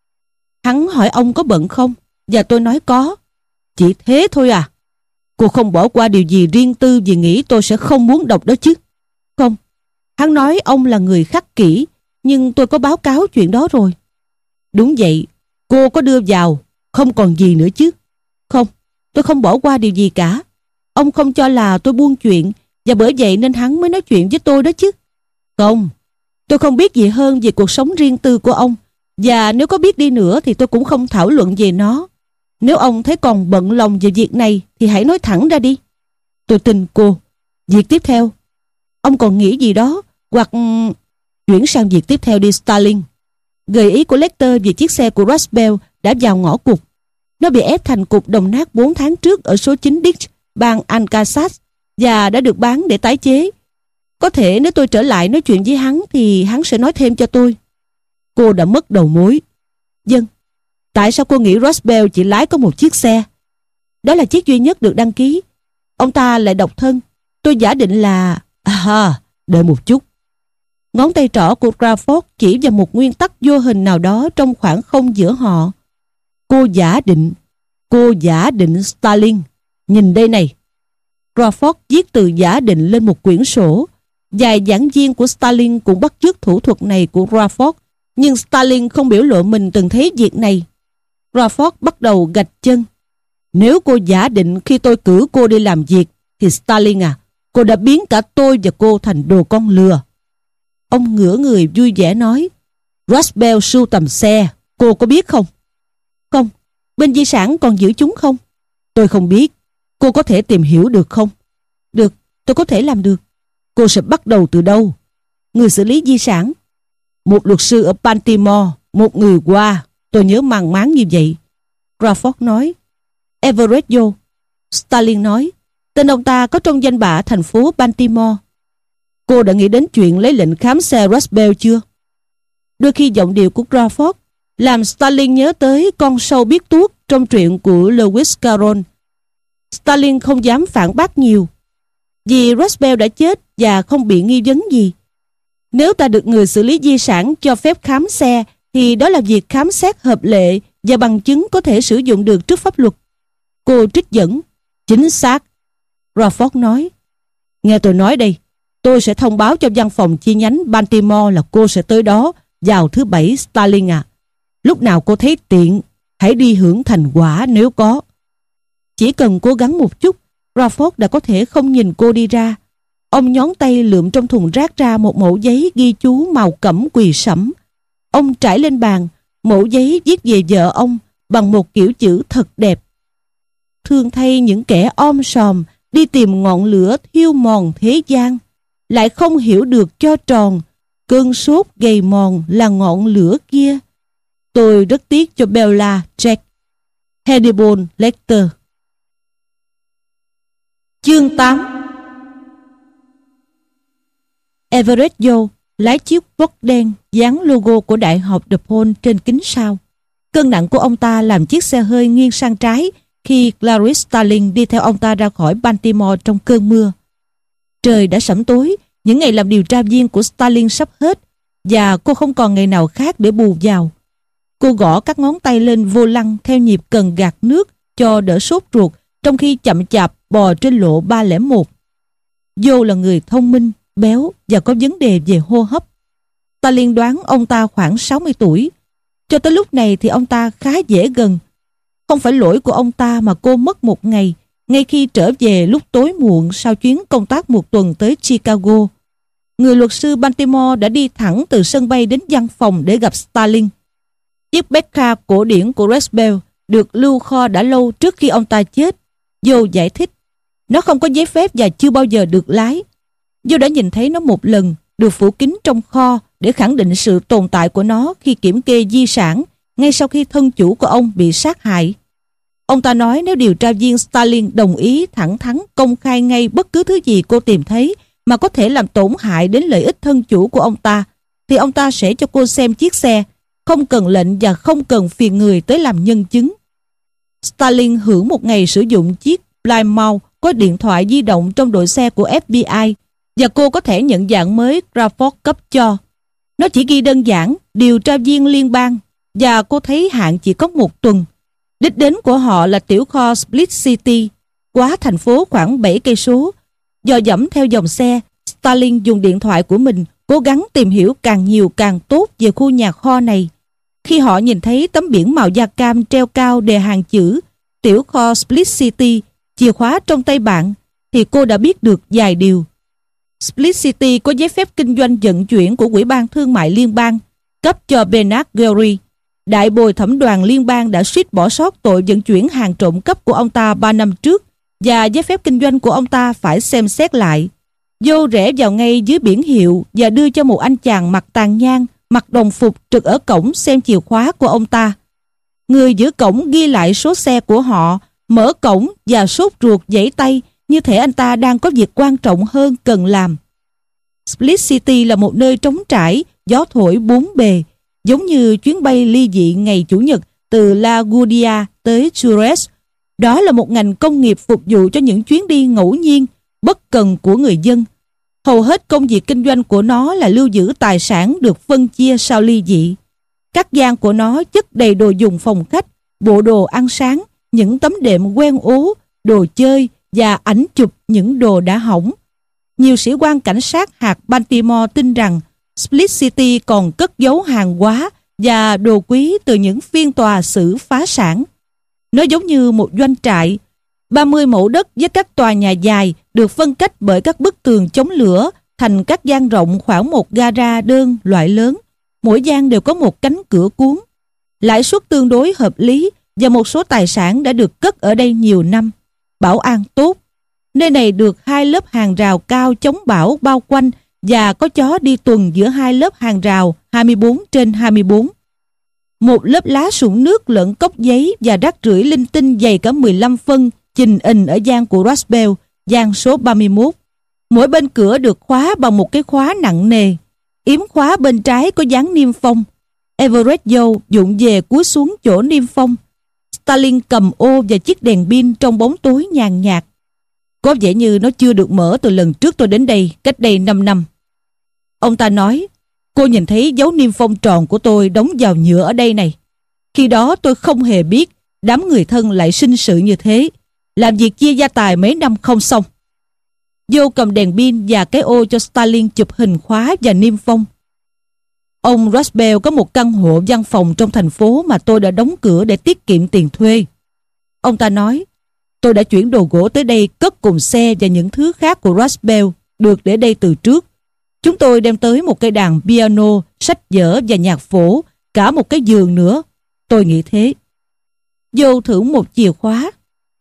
Hắn hỏi ông có bận không? Và tôi nói có. Chỉ thế thôi à? Cô không bỏ qua điều gì riêng tư vì nghĩ tôi sẽ không muốn đọc đó chứ? Không. Hắn nói ông là người khắc kỷ, nhưng tôi có báo cáo chuyện đó rồi. Đúng vậy. Cô có đưa vào, không còn gì nữa chứ? Không, tôi không bỏ qua điều gì cả. Ông không cho là tôi buông chuyện, và bởi vậy nên hắn mới nói chuyện với tôi đó chứ. Không, tôi không biết gì hơn về cuộc sống riêng tư của ông, và nếu có biết đi nữa thì tôi cũng không thảo luận về nó. Nếu ông thấy còn bận lòng về việc này thì hãy nói thẳng ra đi. Tôi tin cô. Việc tiếp theo, ông còn nghĩ gì đó, hoặc chuyển sang việc tiếp theo đi, Stalin. Gợi ý của Lecter về chiếc xe của Roswell đã vào ngõ cụt. Nó bị ép thành cục đồng nát bốn tháng trước ở số chín Ditch, bang Arkansas, và đã được bán để tái chế. Có thể nếu tôi trở lại nói chuyện với hắn thì hắn sẽ nói thêm cho tôi. Cô đã mất đầu mối. Vâng. Tại sao cô nghĩ Roswell chỉ lái có một chiếc xe? Đó là chiếc duy nhất được đăng ký. Ông ta lại độc thân. Tôi giả định là... À, đợi một chút. Ngón tay trỏ của Crawford chỉ vào một nguyên tắc vô hình nào đó trong khoảng không giữa họ. Cô giả định. Cô giả định, Stalin. Nhìn đây này. Crawford viết từ giả định lên một quyển sổ. Vài giảng viên của Stalin cũng bắt chước thủ thuật này của Crawford, nhưng Stalin không biểu lộ mình từng thấy việc này. Crawford bắt đầu gạch chân. Nếu cô giả định khi tôi cử cô đi làm việc, thì Stalin à, cô đã biến cả tôi và cô thành đồ con lừa. Ông ngửa người vui vẻ nói, Roswell sưu tầm xe, cô có biết không? Không, bên di sản còn giữ chúng không? Tôi không biết. Cô có thể tìm hiểu được không? Được, tôi có thể làm được. Cô sẽ bắt đầu từ đâu? Người xử lý di sản. Một luật sư ở Baltimore, một người qua. Tôi nhớ mang máng như vậy. Crawford nói. Everett Joe. Stalin nói. Tên ông ta có trong danh bạ thành phố Baltimore. Cô đã nghĩ đến chuyện lấy lệnh khám xe Roswell chưa? Đôi khi giọng điệu của Crawford làm Stalin nhớ tới con sâu biết tuốt trong truyện của Lewis Carroll. Stalin không dám phản bác nhiều, vì Roswell đã chết và không bị nghi vấn gì. Nếu ta được người xử lý di sản cho phép khám xe, thì đó là việc khám xét hợp lệ và bằng chứng có thể sử dụng được trước pháp luật. Cô trích dẫn. Chính xác. Crawford nói. Nghe tôi nói đây, tôi sẽ thông báo cho văn phòng chi nhánh Baltimore là cô sẽ tới đó vào thứ bảy, Starling à. Lúc nào cô thấy tiện, hãy đi hưởng thành quả nếu có. Chỉ cần cố gắng một chút, Crawford đã có thể không nhìn cô đi ra. Ông nhón tay lượm trong thùng rác ra một mẩu giấy ghi chú màu cẩm quỳ sẫm. Ông trải lên bàn, mẩu giấy viết về vợ ông bằng một kiểu chữ thật đẹp. Thương thay những kẻ om sòm đi tìm ngọn lửa thiêu mòn thế gian, lại không hiểu được cho tròn cơn sốt gầy mòn là ngọn lửa kia. Tôi rất tiếc cho Bella, Jack. Hannibal Lecter. Chương tám. Everett Joe lái chiếc Ford đen dán logo của Đại học DePaul trên kính sau. Cân nặng của ông ta làm chiếc xe hơi nghiêng sang trái khi Clarice Starling đi theo ông ta ra khỏi Baltimore trong cơn mưa. Trời đã sẫm tối, những ngày làm điều tra viên của Starling sắp hết và cô không còn ngày nào khác để bù vào. Cô gõ các ngón tay lên vô lăng theo nhịp cần gạt nước cho đỡ sốt ruột, trong khi chậm chạp bò trên lộ ba không một. Joe là người thông minh, béo và có vấn đề về hô hấp. Ta liên đoán ông ta khoảng sáu mươi tuổi. Cho tới lúc này thì ông ta khá dễ gần. Không phải lỗi của ông ta mà cô mất một ngày ngay khi trở về lúc tối muộn sau chuyến công tác một tuần tới Chicago. Người luật sư Baltimore đã đi thẳng từ sân bay đến văn phòng để gặp Starling. Chiếc Becker cổ điển của Red Bell được lưu kho đã lâu trước khi ông ta chết. Joe giải thích, nó không có giấy phép và chưa bao giờ được lái. Joe đã nhìn thấy nó một lần, được phủ kín trong kho để khẳng định sự tồn tại của nó khi kiểm kê di sản ngay sau khi thân chủ của ông bị sát hại. Ông ta nói nếu điều tra viên Starling đồng ý thẳng thắn công khai ngay bất cứ thứ gì cô tìm thấy mà có thể làm tổn hại đến lợi ích thân chủ của ông ta, thì ông ta sẽ cho cô xem chiếc xe, không cần lệnh và không cần phiền người tới làm nhân chứng. Starling hưởng một ngày sử dụng chiếc Plymouth có điện thoại di động trong đội xe của ép bê i và cô có thể nhận dạng mới Crawford cấp cho. Nó chỉ ghi đơn giản điều tra viên liên bang và cô thấy hạn chỉ có một tuần. Đích đến của họ là tiểu kho Split City, quá thành phố khoảng bảy cây số. Dò dẫm theo dòng xe, Starling dùng điện thoại của mình cố gắng tìm hiểu càng nhiều càng tốt về khu nhà kho này. Khi họ nhìn thấy tấm biển màu da cam treo cao đề hàng chữ tiểu kho Split City, chìa khóa trong tay bạn, thì cô đã biết được vài điều. Split City có giấy phép kinh doanh vận chuyển của Ủy ban Thương mại Liên bang, cấp cho Bernard Gary. Đại bồi thẩm đoàn liên bang đã suýt bỏ sót tội vận chuyển hàng trộm cắp của ông ta ba năm trước và giấy phép kinh doanh của ông ta phải xem xét lại. Joe rẽ vào ngay dưới biển hiệu và đưa cho một anh chàng mặc tàn nhang, mặc đồng phục trực ở cổng xem chìa khóa của ông ta. Người giữ cổng ghi lại số xe của họ, mở cổng và sốt ruột giãy tay như thể anh ta đang có việc quan trọng hơn cần làm. Split City là một nơi trống trải, gió thổi bốn bề, giống như chuyến bay ly dị ngày Chủ nhật từ LaGuardia tới Juarez. Đó là một ngành công nghiệp phục vụ cho những chuyến đi ngẫu nhiên, bất cần của người dân. Hầu hết công việc kinh doanh của nó là lưu giữ tài sản được phân chia sau ly dị. Các gian của nó chất đầy đồ dùng phòng khách, bộ đồ ăn sáng, những tấm đệm quen ố, đồ chơi và ảnh chụp những đồ đã hỏng. Nhiều sĩ quan cảnh sát hạt Baltimore tin rằng Split City còn cất giấu hàng hóa và đồ quý từ những phiên tòa xử phá sản. Nó giống như một doanh trại. ba mươi mẫu đất với các tòa nhà dài được phân cách bởi các bức tường chống lửa thành các gian rộng khoảng một gara đơn loại lớn. Mỗi gian đều có một cánh cửa cuốn. Lãi suất tương đối hợp lý và một số tài sản đã được cất ở đây nhiều năm. Bảo an tốt. Nơi này được hai lớp hàng rào cao chống bão bao quanh và có chó đi tuần giữa hai lớp hàng rào hai mươi bốn trên hai mươi bốn. Một lớp lá sũng nước lẫn cốc giấy và rác rưởi linh tinh dày cả mười lăm phân chình ình ở gian của Roswell, gian số ba mươi mốt. Mỗi bên cửa được khóa bằng một cái khóa nặng nề. Yếm khóa bên trái có dán niêm phong. Everett Joe vụng về cúi xuống chỗ niêm phong. Starling cầm ô và chiếc đèn pin trong bóng tối nhàn nhạt. Có vẻ như nó chưa được mở từ lần trước tôi đến đây, cách đây năm năm. Ông ta nói, cô nhìn thấy dấu niêm phong tròn của tôi đóng vào nhựa ở đây này. Khi đó tôi không hề biết đám người thân lại sinh sự như thế. Làm việc chia gia tài mấy năm không xong. Joe cầm đèn pin và cái ô cho Starling chụp hình khóa và niêm phong. Ông Rosbell có một căn hộ văn phòng trong thành phố mà tôi đã đóng cửa để tiết kiệm tiền thuê. Ông ta nói, tôi đã chuyển đồ gỗ tới đây cất cùng xe và những thứ khác của Rosbell được để đây từ trước. Chúng tôi đem tới một cây đàn piano, sách vở và nhạc phổ, cả một cái giường nữa. Tôi nghĩ thế. Joe thử một chìa khóa.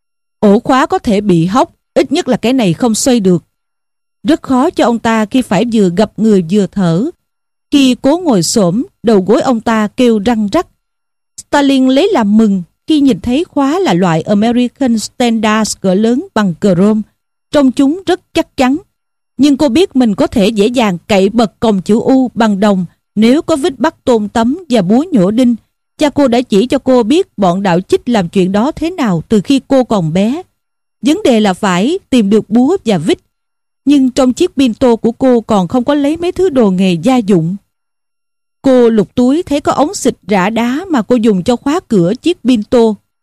Ổ khóa có thể bị hóc, ít nhất là cái này không xoay được. Rất khó cho ông ta khi phải vừa gặp người vừa thở. Khi cố ngồi xổm, đầu gối ông ta kêu răng rắc. Starling lấy làm mừng khi nhìn thấy khóa là loại American Standard cỡ lớn bằng chrome. Trông chúng rất chắc chắn. Nhưng cô biết mình có thể dễ dàng cậy bật còng chữ U bằng đồng nếu có vít bắt tôn tấm và búa nhổ đinh. Cha cô đã chỉ cho cô biết bọn đạo chích làm chuyện đó thế nào từ khi cô còn bé. Vấn đề là phải tìm được búa và vít. Nhưng trong chiếc Pinto của cô còn không có lấy mấy thứ đồ nghề gia dụng. Cô lục túi thấy có ống xịt rã đá mà cô dùng cho khóa cửa chiếc Pinto.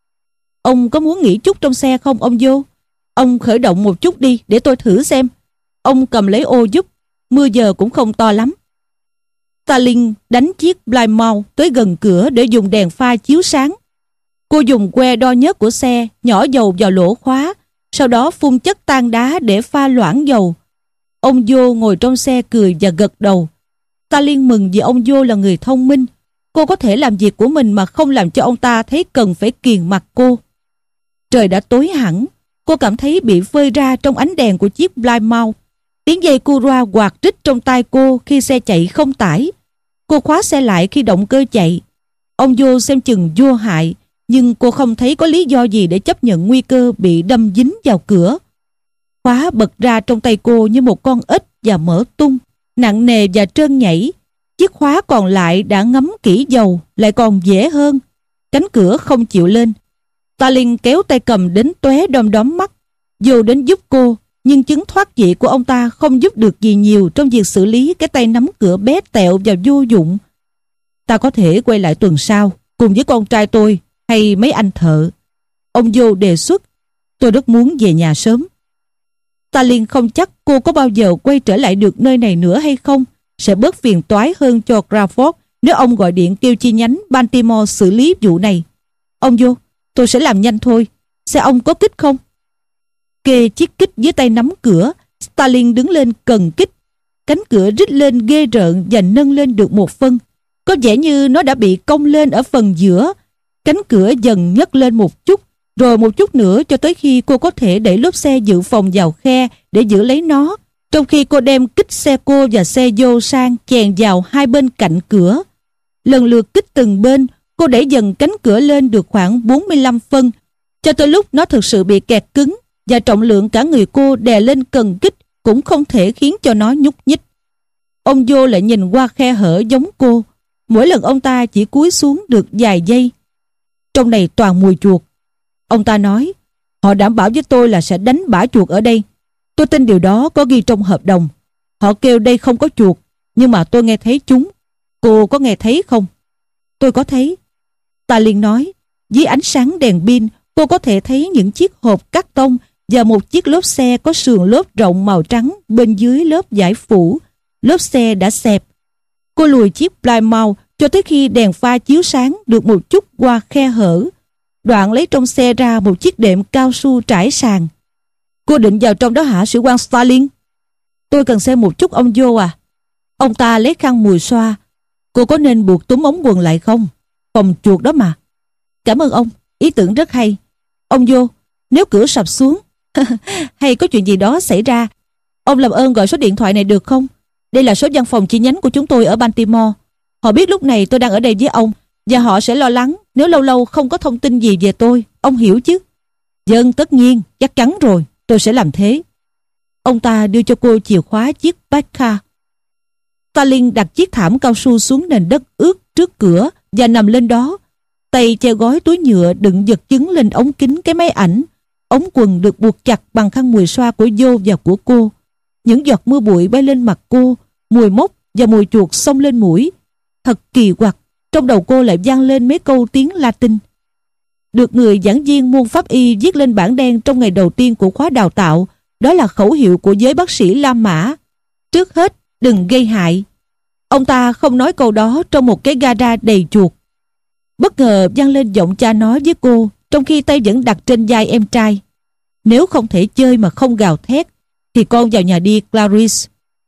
Ông có muốn nghỉ chút trong xe không ông vô? Ông khởi động một chút đi để tôi thử xem. Ông cầm lấy ô giúp. Mưa giờ cũng không to lắm. Starling đánh chiếc Plymouth tới gần cửa để dùng đèn pha chiếu sáng. Cô dùng que đo nhớt của xe nhỏ dầu vào lỗ khóa, sau đó phun chất tan đá để pha loãng dầu. Ông vô ngồi trong xe cười và gật đầu. Starling mừng vì ông vô là người thông minh. Cô có thể làm việc của mình mà không làm cho ông ta thấy cần phải kiềng mặt cô. Trời đã tối hẳn. Cô cảm thấy bị phơi ra trong ánh đèn của chiếc Plymouth. Tiếng dây cu loa quạt rít trong tai cô khi xe chạy không tải. Cô khóa xe lại khi động cơ chạy. Ông vô xem chừng vô hại, nhưng cô không thấy có lý do gì để chấp nhận nguy cơ bị đâm dính vào cửa. Khóa bật ra trong tay cô như một con ếch và mở tung, nặng nề và trơn nhảy. Chiếc khóa còn lại đã ngấm kỹ dầu, lại còn dễ hơn. Cánh cửa không chịu lên. Starling kéo tay cầm đến tóe đom đóm mắt. Vô đến giúp cô, nhưng chứng thoát vị của ông ta không giúp được gì nhiều trong việc xử lý cái tay nắm cửa bé tẹo và vô dụng. Ta có thể quay lại tuần sau cùng với con trai tôi hay mấy anh thợ. Ông vô đề xuất. Tôi rất muốn về nhà sớm. Starling không chắc cô có bao giờ quay trở lại được nơi này nữa hay không. Sẽ bớt phiền toái hơn cho Crawford nếu ông gọi điện kêu chi nhánh Baltimore xử lý vụ này. Ông vô, tôi sẽ làm nhanh thôi. Xe ông có kích không? Kê chiếc kích dưới tay nắm cửa, Starling đứng lên cần kích. Cánh cửa rít lên ghê rợn và nâng lên được một phân. Có vẻ như nó đã bị cong lên ở phần giữa. Cánh cửa dần nhấc lên một chút, rồi một chút nữa cho tới khi cô có thể đẩy lốp xe dự phòng vào khe để giữ lấy nó, trong khi cô đem kích xe cô và xe vô sang chèn vào hai bên cạnh cửa. Lần lượt kích từng bên, cô đẩy dần cánh cửa lên được khoảng bốn mươi lăm phân, cho tới lúc nó thực sự bị kẹt cứng và trọng lượng cả người cô đè lên cần kích cũng không thể khiến cho nó nhúc nhích. Ông vô lại nhìn qua khe hở giống cô. Mỗi lần ông ta chỉ cúi xuống được vài giây. Trong này toàn mùi chuột. Ông ta nói, họ đảm bảo với tôi là sẽ đánh bả chuột ở đây. Tôi tin điều đó có ghi trong hợp đồng. Họ kêu đây không có chuột, nhưng mà tôi nghe thấy chúng. Cô có nghe thấy không? Tôi có thấy. Ta liền nói, dưới ánh sáng đèn pin, cô có thể thấy những chiếc hộp cắt tông và một chiếc lốp xe có sườn lốp rộng màu trắng bên dưới lớp vải phủ. Lốp xe đã xẹp. Cô lùi chiếc Plymouth cho tới khi đèn pha chiếu sáng được một chút qua khe hở. Đoạn lấy trong xe ra một chiếc đệm cao su trải sàn. Cô định vào trong đó hả sĩ quan Starling? Tôi cần xem một chút ông vô à. Ông ta lấy khăn mùi xoa. Cô có nên buộc túm ống quần lại không? Phòng chuột đó mà. Cảm ơn ông, ý tưởng rất hay. Ông vô, nếu cửa sập xuống hay có chuyện gì đó xảy ra, ông làm ơn gọi số điện thoại này được không? Đây là số văn phòng chi nhánh của chúng tôi ở Baltimore. Họ biết lúc này tôi đang ở đây với ông, và họ sẽ lo lắng nếu lâu lâu không có thông tin gì về tôi. Ông hiểu chứ? Vâng, tất nhiên, chắc chắn rồi. Tôi sẽ làm thế. Ông ta đưa cho cô chìa khóa chiếc Packard. Starling đặt chiếc thảm cao su xuống nền đất ướt trước cửa và nằm lên đó. Tay che gói túi nhựa đựng vật chứng lên ống kính cái máy ảnh. Ống quần được buộc chặt bằng khăn mùi xoa của Joe và của cô. Những giọt mưa bụi bay lên mặt cô, mùi mốc và mùi chuột xông lên mũi. Thật kỳ quặc, trong đầu cô lại vang lên mấy câu tiếng Latin. Được người giảng viên môn pháp y viết lên bảng đen trong ngày đầu tiên của khóa đào tạo, Đó là khẩu hiệu của giới bác sĩ La Mã. Trước hết, đừng gây hại. Ông ta không nói câu đó trong một cái gara đầy chuột. Bất ngờ vang lên giọng cha nói với cô, trong khi tay vẫn đặt trên vai em trai. Nếu không thể chơi mà không gào thét, thì con vào nhà đi, Clarice.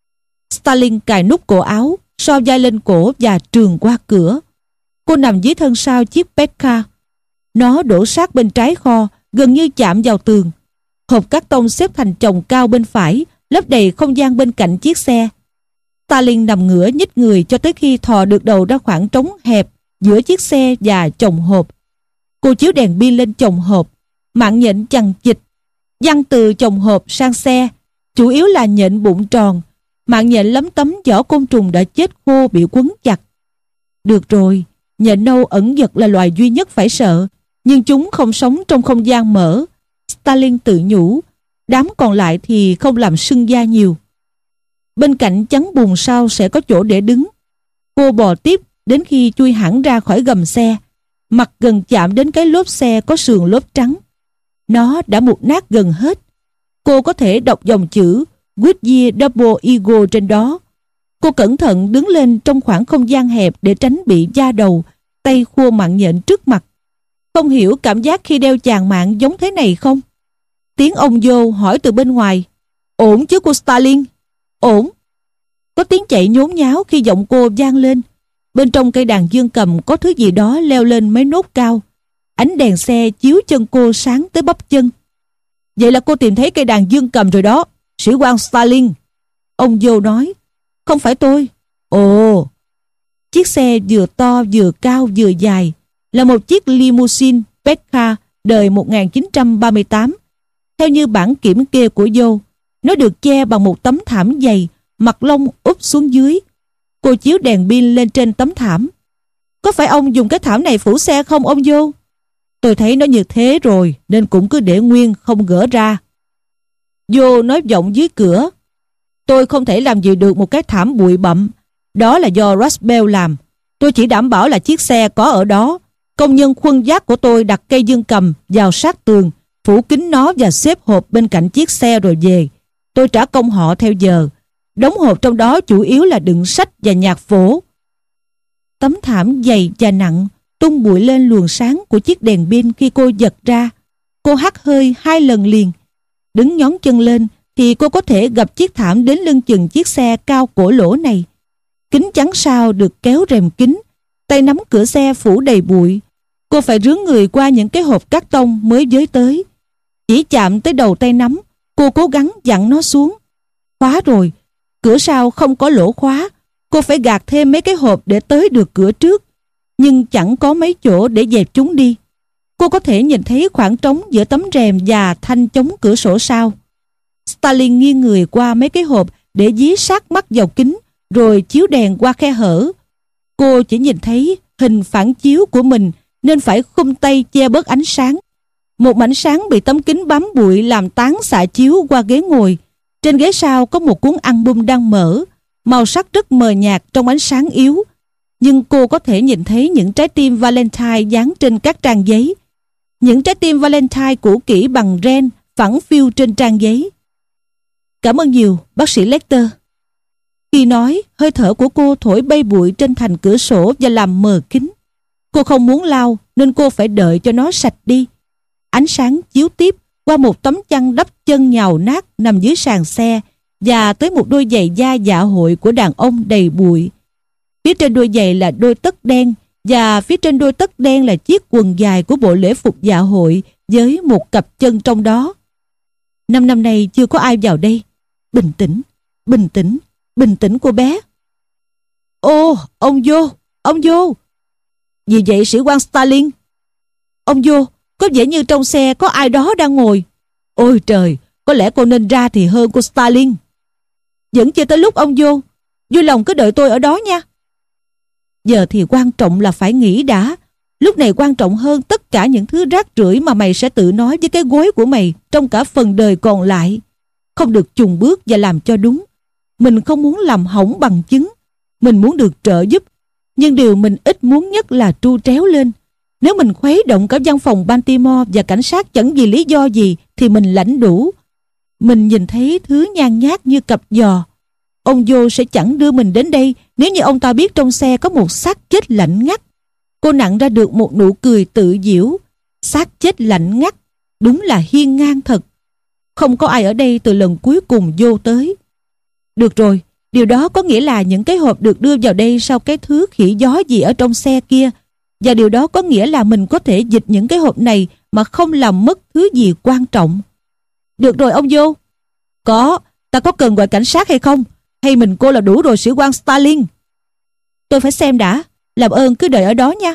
Stalin cài nút cổ áo, so vai lên cổ và trườn qua cửa. Cô nằm dưới thân sau chiếc Pekka. Nó đổ sát bên trái kho, gần như chạm vào tường. Hộp cát tông xếp thành chồng cao bên phải, lấp đầy không gian bên cạnh chiếc xe. Stalin nằm ngửa nhích người cho tới khi thò được đầu ra khoảng trống hẹp giữa chiếc xe và chồng hộp. Cô chiếu đèn pin lên chồng hộp, mạng nhện chằng chịt văng từ chồng hộp sang xe, chủ yếu là nhện bụng tròn. Mạng nhện lấm tấm vỏ côn trùng đã chết khô bị quấn chặt. Được rồi, nhện nâu ẩn dật là loài duy nhất phải sợ, nhưng chúng không sống trong không gian mở. Stalin tự nhủ, đám còn lại thì không làm sưng da nhiều. Bên cạnh chắn bùn sau sẽ có chỗ để đứng. Cô bò tiếp đến khi chui hẳn ra khỏi gầm xe, mặt gần chạm đến cái lốp xe có sườn lốp trắng. Nó đã mục nát gần hết. Cô có thể đọc dòng chữ Goodyear Double Eagle trên đó. Cô cẩn thận đứng lên trong khoảng không gian hẹp để tránh bị va đầu, tay khua mạng nhện trước mặt. Không hiểu cảm giác khi đeo chàng mạng giống thế này không? Tiếng ông vô hỏi từ bên ngoài. Ổn chứ cô Stalin? Ổn. Có tiếng chạy nhốn nháo khi giọng cô vang lên. Bên trong cây đàn dương cầm có thứ gì đó leo lên mấy nốt cao. Ánh đèn xe chiếu chân cô sáng tới bắp chân. Vậy là cô tìm thấy cây đàn dương cầm rồi đó, sĩ quan Stalin. Ông vô nói. Không phải tôi. Ồ. Chiếc xe vừa to vừa cao vừa dài, là một chiếc limousine Pekka đời một nghìn chín trăm ba mươi tám. Theo như bản kiểm kê của Joe, nó được che bằng một tấm thảm dày, mặt lông úp xuống dưới. Cô chiếu đèn pin lên trên tấm thảm. Có phải ông dùng cái thảm này phủ xe không ông Joe? Tôi thấy nó như thế rồi, nên cũng cứ để nguyên, không gỡ ra. Joe nói giọng dưới cửa. Tôi không thể làm gì được một cái thảm bụi bặm. Đó là do Rasbel làm. Tôi chỉ đảm bảo là chiếc xe có ở đó. Công nhân khuân vác của tôi đặt cây dương cầm vào sát tường, phủ kín nó và xếp hộp bên cạnh chiếc xe rồi về. Tôi trả công họ theo giờ. Đống hộp trong đó chủ yếu là đựng sách và nhạc phổ. Tấm thảm dày và nặng tung bụi lên luồng sáng của chiếc đèn pin khi cô giật ra. Cô hắt hơi hai lần liền. Đứng nhón chân lên thì cô có thể gập chiếc thảm đến lưng chừng chiếc xe cao cổ lỗ này. Kính chắn sau được kéo rèm kính, tay nắm cửa xe phủ đầy bụi. Cô phải rướn người qua những cái hộp cát tông mới với tới. Chỉ chạm tới đầu tay nắm, cô cố gắng dặn nó xuống. Khóa rồi, cửa sau không có lỗ khóa. Cô phải gạt thêm mấy cái hộp để tới được cửa trước, nhưng chẳng có mấy chỗ để dẹp chúng đi. Cô có thể nhìn thấy khoảng trống giữa tấm rèm và thanh chống cửa sổ sau. Stalin nghiêng người qua mấy cái hộp để dí sát mắt vào kính, rồi chiếu đèn qua khe hở. Cô chỉ nhìn thấy hình phản chiếu của mình nên phải khum tay che bớt ánh sáng. Một mảnh sáng bị tấm kính bám bụi làm tán xạ chiếu qua ghế ngồi. Trên ghế sau có một cuốn album đang mở, màu sắc rất mờ nhạt trong ánh sáng yếu. Nhưng cô có thể nhìn thấy những trái tim Valentine dán trên các trang giấy. Những trái tim Valentine cũ kỹ bằng ren phẳng phiu trên trang giấy. Cảm ơn nhiều, bác sĩ Lecter. Khi nói, hơi thở của cô thổi bay bụi trên thành cửa sổ và làm mờ kính. Cô không muốn lau nên cô phải đợi cho nó sạch đi. Ánh sáng chiếu tiếp qua một tấm chăn đắp chân nhàu nát nằm dưới sàn xe và tới một đôi giày da dạ hội của đàn ông đầy bụi. Phía trên đôi giày là đôi tất đen và phía trên đôi tất đen là chiếc quần dài của bộ lễ phục dạ hội với một cặp chân trong đó. Năm năm nay chưa có ai vào đây. Bình tĩnh, bình tĩnh, bình tĩnh cô bé. Ô, ông vô, ông vô. Vì vậy sĩ quan Stalin? Ông vô, có vẻ như trong xe có ai đó đang ngồi. Ôi trời, có lẽ cô nên ra thì hơn cô Stalin. Vẫn chưa tới lúc ông vô. Vui lòng cứ đợi tôi ở đó nha. Giờ thì quan trọng là phải nghĩ đã. Lúc này quan trọng hơn tất cả những thứ rác rưởi mà mày sẽ tự nói với cái gối của mày trong cả phần đời còn lại. Không được chùng bước và làm cho đúng. Mình không muốn làm hỏng bằng chứng. Mình muốn được trợ giúp. Nhưng điều mình ít muốn nhất là tru tréo lên. Nếu mình khuấy động cả văn phòng Baltimore và cảnh sát chẳng vì lý do gì thì mình lãnh đủ. mình nhìn thấy thứ nhàn nhác như cặp giò. Ông Joe sẽ chẳng đưa mình đến đây nếu như ông ta biết trong xe có một xác chết lạnh ngắt. Cô nặn ra được một nụ cười tự giễu. Xác chết lạnh ngắt, đúng là hiên ngang thật. Không có ai ở đây từ lần cuối cùng Joe tới. Được rồi, điều đó có nghĩa là những cái hộp được đưa vào đây sau cái thứ khỉ gió gì ở trong xe kia. Và điều đó có nghĩa là mình có thể dịch những cái hộp này mà không làm mất thứ gì quan trọng. Được rồi ông Joe. Có, ta có cần gọi cảnh sát hay không? Hay mình cô là đủ rồi sĩ quan Starling? Tôi phải xem đã. Làm ơn cứ đợi ở đó nha.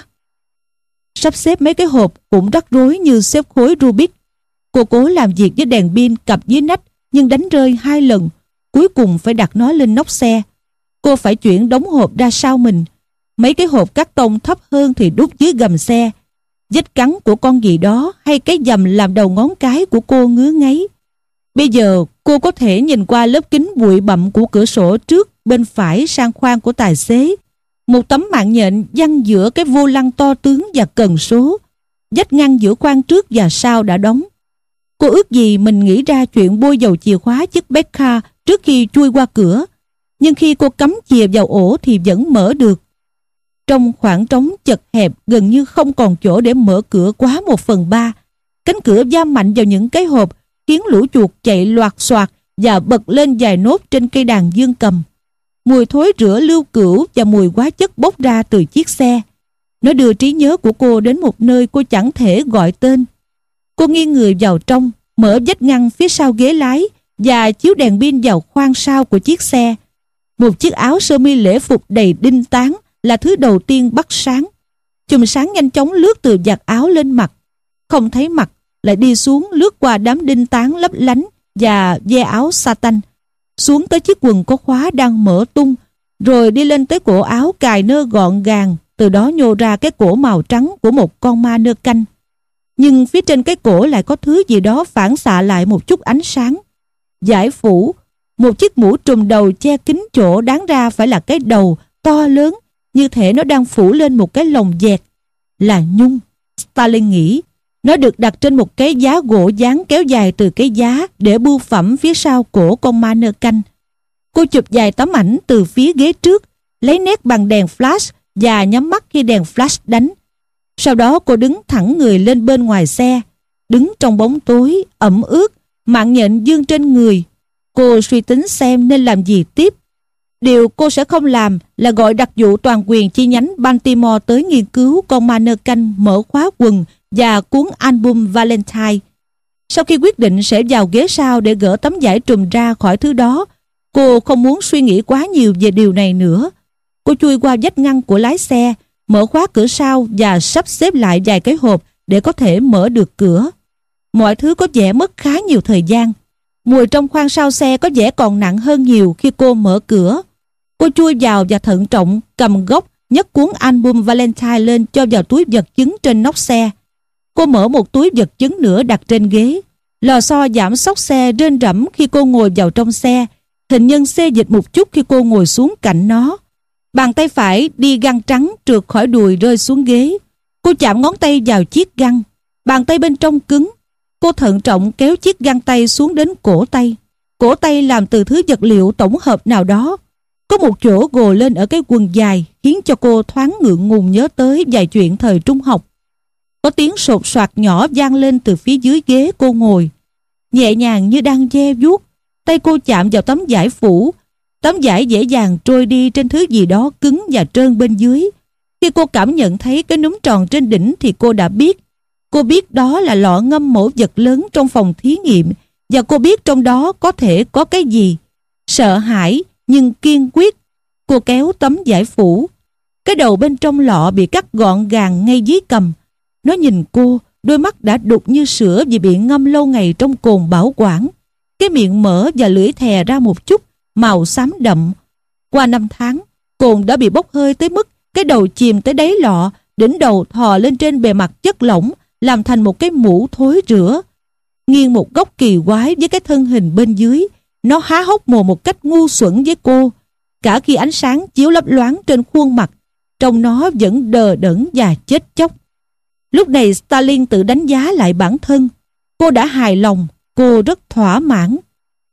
Sắp xếp mấy cái hộp cũng rắc rối như xếp khối Rubik. Cô cố làm việc với đèn pin cặp dưới nách nhưng đánh rơi hai lần. Cuối cùng phải đặt nó lên nóc xe. Cô phải chuyển đống hộp ra sau mình. Mấy cái hộp cát tông thấp hơn thì đút dưới gầm xe. Vết cắn của con gì đó hay cái dầm làm đầu ngón cái của cô ngứa ngáy. Bây giờ cô có thể nhìn qua lớp kính bụi bặm của cửa sổ trước bên phải sang khoang của tài xế. Một tấm mạng nhện giăng giữa cái vô lăng to tướng và cần số. Vách ngăn giữa khoang trước và sau đã đóng. Cô ước gì mình nghĩ ra chuyện bôi dầu chìa khóa chiếc Becca trước khi chui qua cửa. Nhưng khi cô cắm chìa vào ổ thì vẫn mở được. Trong khoảng trống chật hẹp gần như không còn chỗ để mở cửa quá một phần ba. Cánh cửa giam mạnh vào những cái hộp khiến lũ chuột chạy loạt xoạt và bật lên vài nốt trên cây đàn dương cầm. Mùi thối rữa lưu cữu và mùi hóa chất bốc ra từ chiếc xe. Nó đưa trí nhớ của cô đến một nơi cô chẳng thể gọi tên. Cô nghiêng người vào trong, mở vách ngăn phía sau ghế lái và chiếu đèn pin vào khoang sau của chiếc xe. Một chiếc áo sơ mi lễ phục đầy đinh tán là thứ đầu tiên bắt sáng. Chùm sáng nhanh chóng lướt từ vạt áo lên mặt. Không thấy mặt, lại đi xuống lướt qua đám đinh tán lấp lánh và ve áo satan. Xuống tới chiếc quần có khóa đang mở tung, rồi đi lên tới cổ áo cài nơ gọn gàng, từ đó nhô ra cái cổ màu trắng của một con ma nơ canh. Nhưng phía trên cái cổ lại có thứ gì đó phản xạ lại một chút ánh sáng. Giải phủ, một chiếc mũ trùm đầu che kín chỗ đáng ra phải là cái đầu to lớn, như thể nó đang phủ lên một cái lồng dẹt. Là nhung, Starling nghĩ. Nó được đặt trên một cái giá gỗ dán kéo dài từ cái giá để bưu phẩm phía sau cổ con ma nơ canh. Cô chụp vài tấm ảnh từ phía ghế trước, lấy nét bằng đèn flash và nhắm mắt khi đèn flash đánh. Sau đó cô đứng thẳng người lên bên ngoài xe, đứng trong bóng tối, ẩm ướt, mạng nhện dương trên người. Cô suy tính xem nên làm gì tiếp. Điều cô sẽ không làm là gọi đặc vụ toàn quyền chi nhánh Baltimore tới nghiên cứu con ma nơ canh mở khóa quần và cuốn album Valentine. Sau khi quyết định sẽ vào ghế sau để gỡ tấm vải trùm ra khỏi thứ đó, cô không muốn suy nghĩ quá nhiều về điều này nữa. Cô chui qua vách ngăn của lái xe, mở khóa cửa sau và sắp xếp lại vài cái hộp để có thể mở được cửa. Mọi thứ có vẻ mất khá nhiều thời gian. Mùi trong khoang sau xe có vẻ còn nặng hơn nhiều khi cô mở cửa. Cô chui vào và thận trọng cầm gốc nhấc cuốn album Valentine lên cho vào túi vật chứng trên nóc xe. Cô mở một túi vật chứng nữa đặt trên ghế. Lò xo giảm xóc xe rên rẫm khi cô ngồi vào trong xe. Hình nhân xê dịch một chút khi cô ngồi xuống cạnh nó. Bàn tay phải đi găng trắng trượt khỏi đùi rơi xuống ghế. Cô chạm ngón tay vào chiếc găng. Bàn tay bên trong cứng. Cô thận trọng kéo chiếc găng tay xuống đến cổ tay. Cổ tay làm từ thứ vật liệu tổng hợp nào đó. Có một chỗ gồ lên ở cái quần dài khiến cho cô thoáng ngượng ngùng nhớ tới vài chuyện thời trung học. Có tiếng sột soạt nhỏ vang lên từ phía dưới ghế cô ngồi. Nhẹ nhàng như đang ve vuốt, tay cô chạm vào tấm vải phủ. Tấm vải dễ dàng trôi đi trên thứ gì đó cứng và trơn bên dưới. Khi cô cảm nhận thấy cái núm tròn trên đỉnh thì cô đã biết. Cô biết đó là lọ ngâm mẫu vật lớn trong phòng thí nghiệm, và cô biết trong đó có thể có cái gì. Sợ hãi nhưng kiên quyết. Cô kéo tấm vải phủ. Cái đầu bên trong lọ bị cắt gọn gàng ngay dưới cằm. Nó nhìn cô, đôi mắt đã đục như sữa vì bị ngâm lâu ngày trong cồn bảo quản. Cái miệng mở và lưỡi thè ra một chút, màu xám đậm. Qua năm tháng, cồn đã bị bốc hơi tới mức cái đầu chìm tới đáy lọ, đỉnh đầu thò lên trên bề mặt chất lỏng, làm thành một cái mũ thối rữa. Nghiêng một góc kỳ quái với cái thân hình bên dưới, nó há hốc mồm một cách ngu xuẩn với cô. Cả khi ánh sáng chiếu lấp loáng trên khuôn mặt, trông nó vẫn đờ đẫn và chết chóc. Lúc này Starling tự đánh giá lại bản thân. Cô đã hài lòng, cô rất thỏa mãn.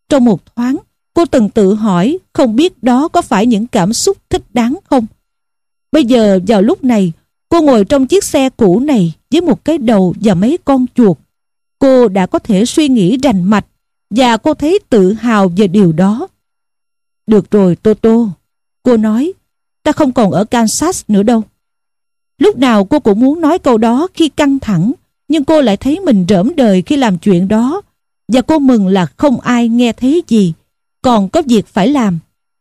Trong một thoáng, cô từng tự hỏi không biết đó có phải những cảm xúc thích đáng không. Bây giờ vào lúc này, cô ngồi trong chiếc xe cũ này với một cái đầu và mấy con chuột. Cô đã có thể suy nghĩ rành mạch và cô thấy tự hào về điều đó. Được rồi Toto, cô nói, ta không còn ở Kansas nữa đâu. Lúc nào cô cũng muốn nói câu đó khi căng thẳng, nhưng cô lại thấy mình rỡm đời khi làm chuyện đó, và cô mừng là không ai nghe thấy gì, còn có việc phải làm.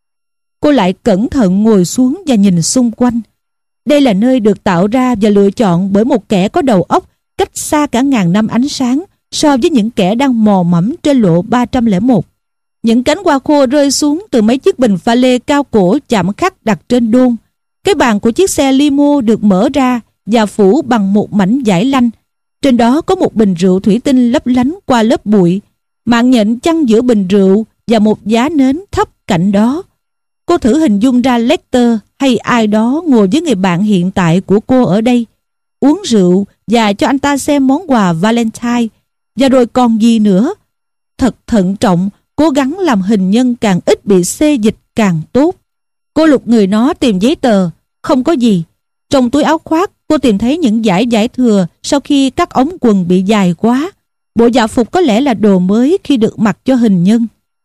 Cô lại cẩn thận ngồi xuống và nhìn xung quanh. Đây là nơi được tạo ra và lựa chọn bởi một kẻ có đầu óc cách xa cả ngàn năm ánh sáng so với những kẻ đang mò mẫm trên lộ ba trăm lẻ một. Những cánh hoa khô rơi xuống từ mấy chiếc bình pha lê cao cổ chạm khắc đặt trên đôn. Cái bàn của chiếc xe limo được mở ra và phủ bằng một mảnh vải lanh. Trên đó có một bình rượu thủy tinh lấp lánh qua lớp bụi. Mạng nhện chăn giữa bình rượu và một giá nến thấp cạnh đó. Cô thử hình dung ra Lecter hay ai đó ngồi với người bạn hiện tại của cô ở đây, uống rượu và cho anh ta xem món quà Valentine. Và rồi còn gì nữa? Thật thận trọng, cố gắng làm hình nhân càng ít bị xê dịch càng tốt. Cô lục người nó tìm giấy tờ, không có gì. Trong túi áo khoác, cô tìm thấy những dải vải thừa sau khi các ống quần bị dài quá. Bộ dạ phục có lẽ là đồ mới khi được mặc cho hình nhân.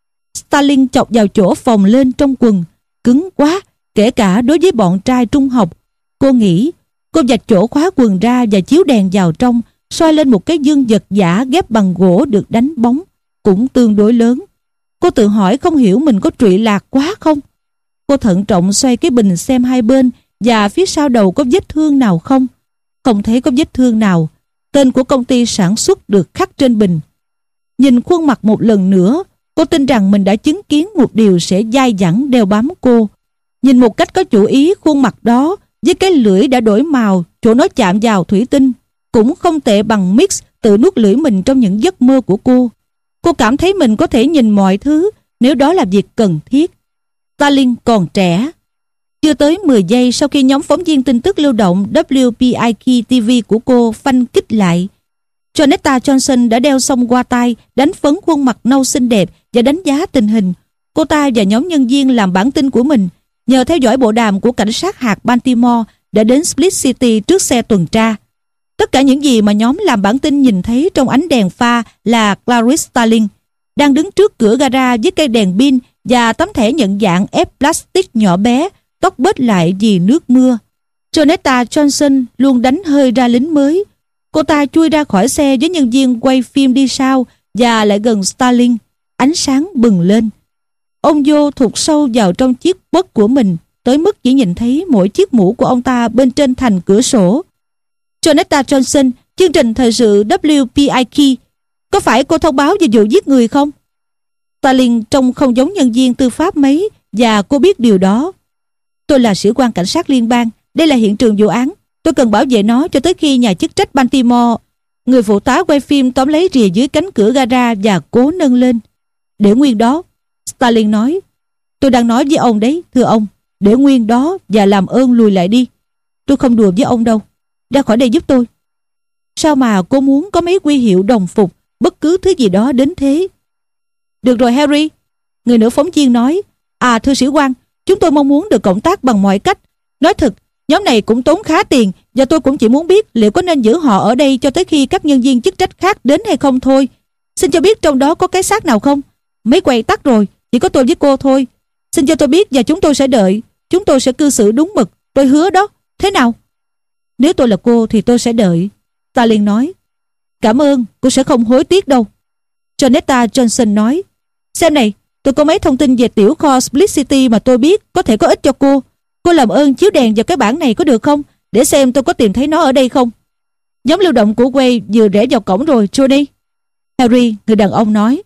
Stalin chọc vào chỗ phồng lên trong quần, cứng quá, kể cả đối với bọn trai trung học. Cô nghĩ, cô vạch chỗ khóa quần ra và chiếu đèn vào trong, soi lên một cái dương vật giả ghép bằng gỗ được đánh bóng, cũng tương đối lớn. Cô tự hỏi không hiểu mình có trụy lạc quá không. Cô thận trọng xoay cái bình xem hai bên và phía sau đầu có vết thương nào không. Không thấy có vết thương nào. Tên của công ty sản xuất được khắc trên bình. Nhìn khuôn mặt một lần nữa, cô tin rằng mình đã chứng kiến một điều sẽ dai dẳng đeo bám cô. Nhìn một cách có chủ ý khuôn mặt đó với cái lưỡi đã đổi màu chỗ nó chạm vào thủy tinh cũng không tệ bằng Mix tự nuốt lưỡi mình trong những giấc mơ của cô. Cô cảm thấy mình có thể nhìn mọi thứ nếu đó là việc cần thiết. Stalin còn trẻ. Chưa tới mười giây sau khi nhóm phóng viên tin tức lưu động W P I K T V của cô phanh kích lại, Jonetta Johnson đã đeo xong qua tai, đánh phấn khuôn mặt nâu xinh đẹp và đánh giá tình hình. Cô ta và nhóm nhân viên làm bản tin của mình, nhờ theo dõi bộ đàm của cảnh sát hạt Baltimore, đã đến Split City trước xe tuần tra. Tất cả những gì mà nhóm làm bản tin nhìn thấy trong ánh đèn pha là Clarice Starling đang đứng trước cửa gara với cây đèn pin và tấm thẻ nhận dạng ép plastic nhỏ bé, tóc bết lại vì nước mưa. Jonetta Johnson luôn đánh hơi ra lính mới. Cô ta chui ra khỏi xe với nhân viên quay phim đi sau và lại gần Starling. Ánh sáng bừng lên. Ông Joe thụt sâu vào trong chiếc bốt của mình tới mức chỉ nhìn thấy mỗi chiếc mũ của ông ta bên trên thành cửa sổ. Jonetta Johnson, chương trình thời sự W P I K. Có phải cô thông báo về vụ giết người không? Starling trông không giống nhân viên tư pháp mấy và cô biết điều đó. Tôi là sĩ quan cảnh sát liên bang. Đây là hiện trường vụ án. Tôi cần bảo vệ nó cho tới khi nhà chức trách Baltimore. Người phụ tá quay phim tóm lấy rìa dưới cánh cửa gara và cố nâng lên. Để nguyên đó, Starling nói. Tôi đang nói với ông đấy, thưa ông. Để nguyên đó và làm ơn lùi lại đi. Tôi không đùa với ông đâu. Ra khỏi đây giúp tôi. Sao mà cô muốn có mấy huy hiệu đồng phục, bất cứ thứ gì đó đến thế? Được rồi Harry, người nữ phóng viên nói. À thưa sĩ quan, chúng tôi mong muốn được cộng tác bằng mọi cách. Nói thật, nhóm này cũng tốn khá tiền và tôi cũng chỉ muốn biết liệu có nên giữ họ ở đây cho tới khi các nhân viên chức trách khác đến hay không thôi. Xin cho biết trong đó có cái xác nào không? Máy quay tắt rồi, chỉ có tôi với cô thôi. Xin cho tôi biết và chúng tôi sẽ đợi. Chúng tôi sẽ cư xử đúng mực, tôi hứa đó. Thế nào? Nếu tôi là cô thì tôi sẽ đợi. Stalin nói. Cảm ơn, cô sẽ không hối tiếc đâu. Jonetta Johnson nói. Xem này, tôi có mấy thông tin về tiểu kho Split City mà tôi biết có thể có ích cho cô. Cô làm ơn chiếu đèn vào cái bảng này có được không? Để xem tôi có tìm thấy nó ở đây không. Nhóm lưu động của Way vừa rẽ vào cổng rồi, Johnny. Harry, người đàn ông nói.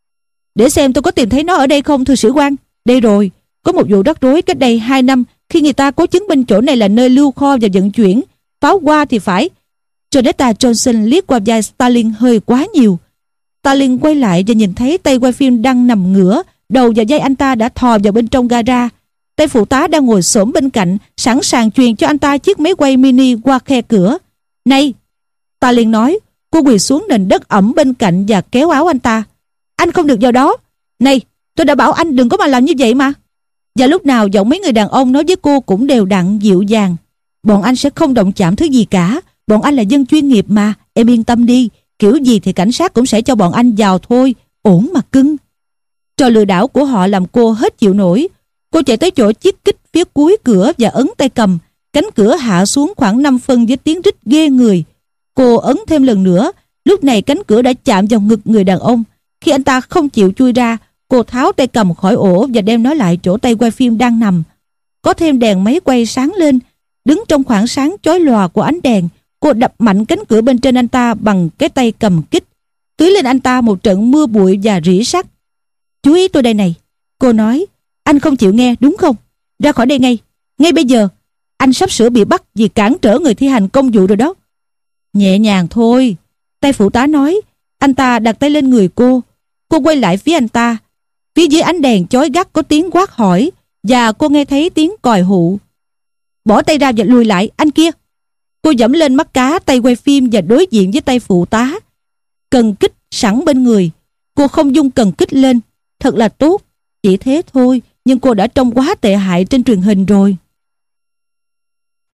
Để xem tôi có tìm thấy nó ở đây không, thưa sĩ quan. Đây rồi, có một vụ rắc rối cách đây hai năm khi người ta có chứng minh chỗ này là nơi lưu kho và vận chuyển pháo hoa thì phải. Jonetta Johnson liếc qua vai Stalin hơi quá nhiều. Stalin quay lại và nhìn thấy tay quay phim đang nằm ngửa, đầu và vai anh ta đã thò vào bên trong gara. Tay phụ tá đang ngồi xổm bên cạnh, sẵn sàng truyền cho anh ta chiếc máy quay mini qua khe cửa. Này, Stalin nói. Cô quỳ xuống nền đất ẩm bên cạnh và kéo áo anh ta. Anh không được vào đó. Này, tôi đã bảo anh đừng có mà làm như vậy mà. Và lúc nào giọng mấy người đàn ông nói với cô cũng đều đặn dịu dàng. Bọn anh sẽ không động chạm thứ gì cả. Bọn anh là dân chuyên nghiệp mà, em yên tâm đi. Kiểu gì thì cảnh sát cũng sẽ cho bọn anh vào thôi. Ổn mà cưng. Trò lừa đảo của họ làm cô hết chịu nổi. Cô chạy tới chỗ chiếc kích phía cuối cửa và ấn tay cầm. Cánh cửa hạ xuống khoảng năm phân với tiếng rít ghê người. Cô ấn thêm lần nữa. Lúc này cánh cửa đã chạm vào ngực người đàn ông. Khi anh ta không chịu chui ra, cô tháo tay cầm khỏi ổ và đem nó lại chỗ tay quay phim đang nằm. Có thêm đèn máy quay sáng lên. Đứng trong khoảng sáng chói lòa của ánh đèn, cô đập mạnh cánh cửa bên trên anh ta bằng cái tay cầm kích, tưới lên anh ta một trận mưa bụi và rỉ sắt. Chú ý tôi đây này, cô nói. Anh không chịu nghe đúng không? Ra khỏi đây ngay, ngay bây giờ. Anh sắp sửa bị bắt vì cản trở người thi hành công vụ rồi đó. Nhẹ nhàng thôi, tay phụ tá nói. Anh ta đặt tay lên người cô. Cô quay lại phía anh ta. Phía dưới ánh đèn chói gắt có tiếng quát hỏi và cô nghe thấy tiếng còi hụ. Bỏ tay ra và lùi lại, anh kia. Cô giẫm lên mắt cá tay quay phim và đối diện với tay phụ tá. Cần kích sẵn bên người. Cô không dung cần kích lên. Thật là tốt. Chỉ thế thôi, nhưng cô đã trông quá tệ hại trên truyền hình rồi.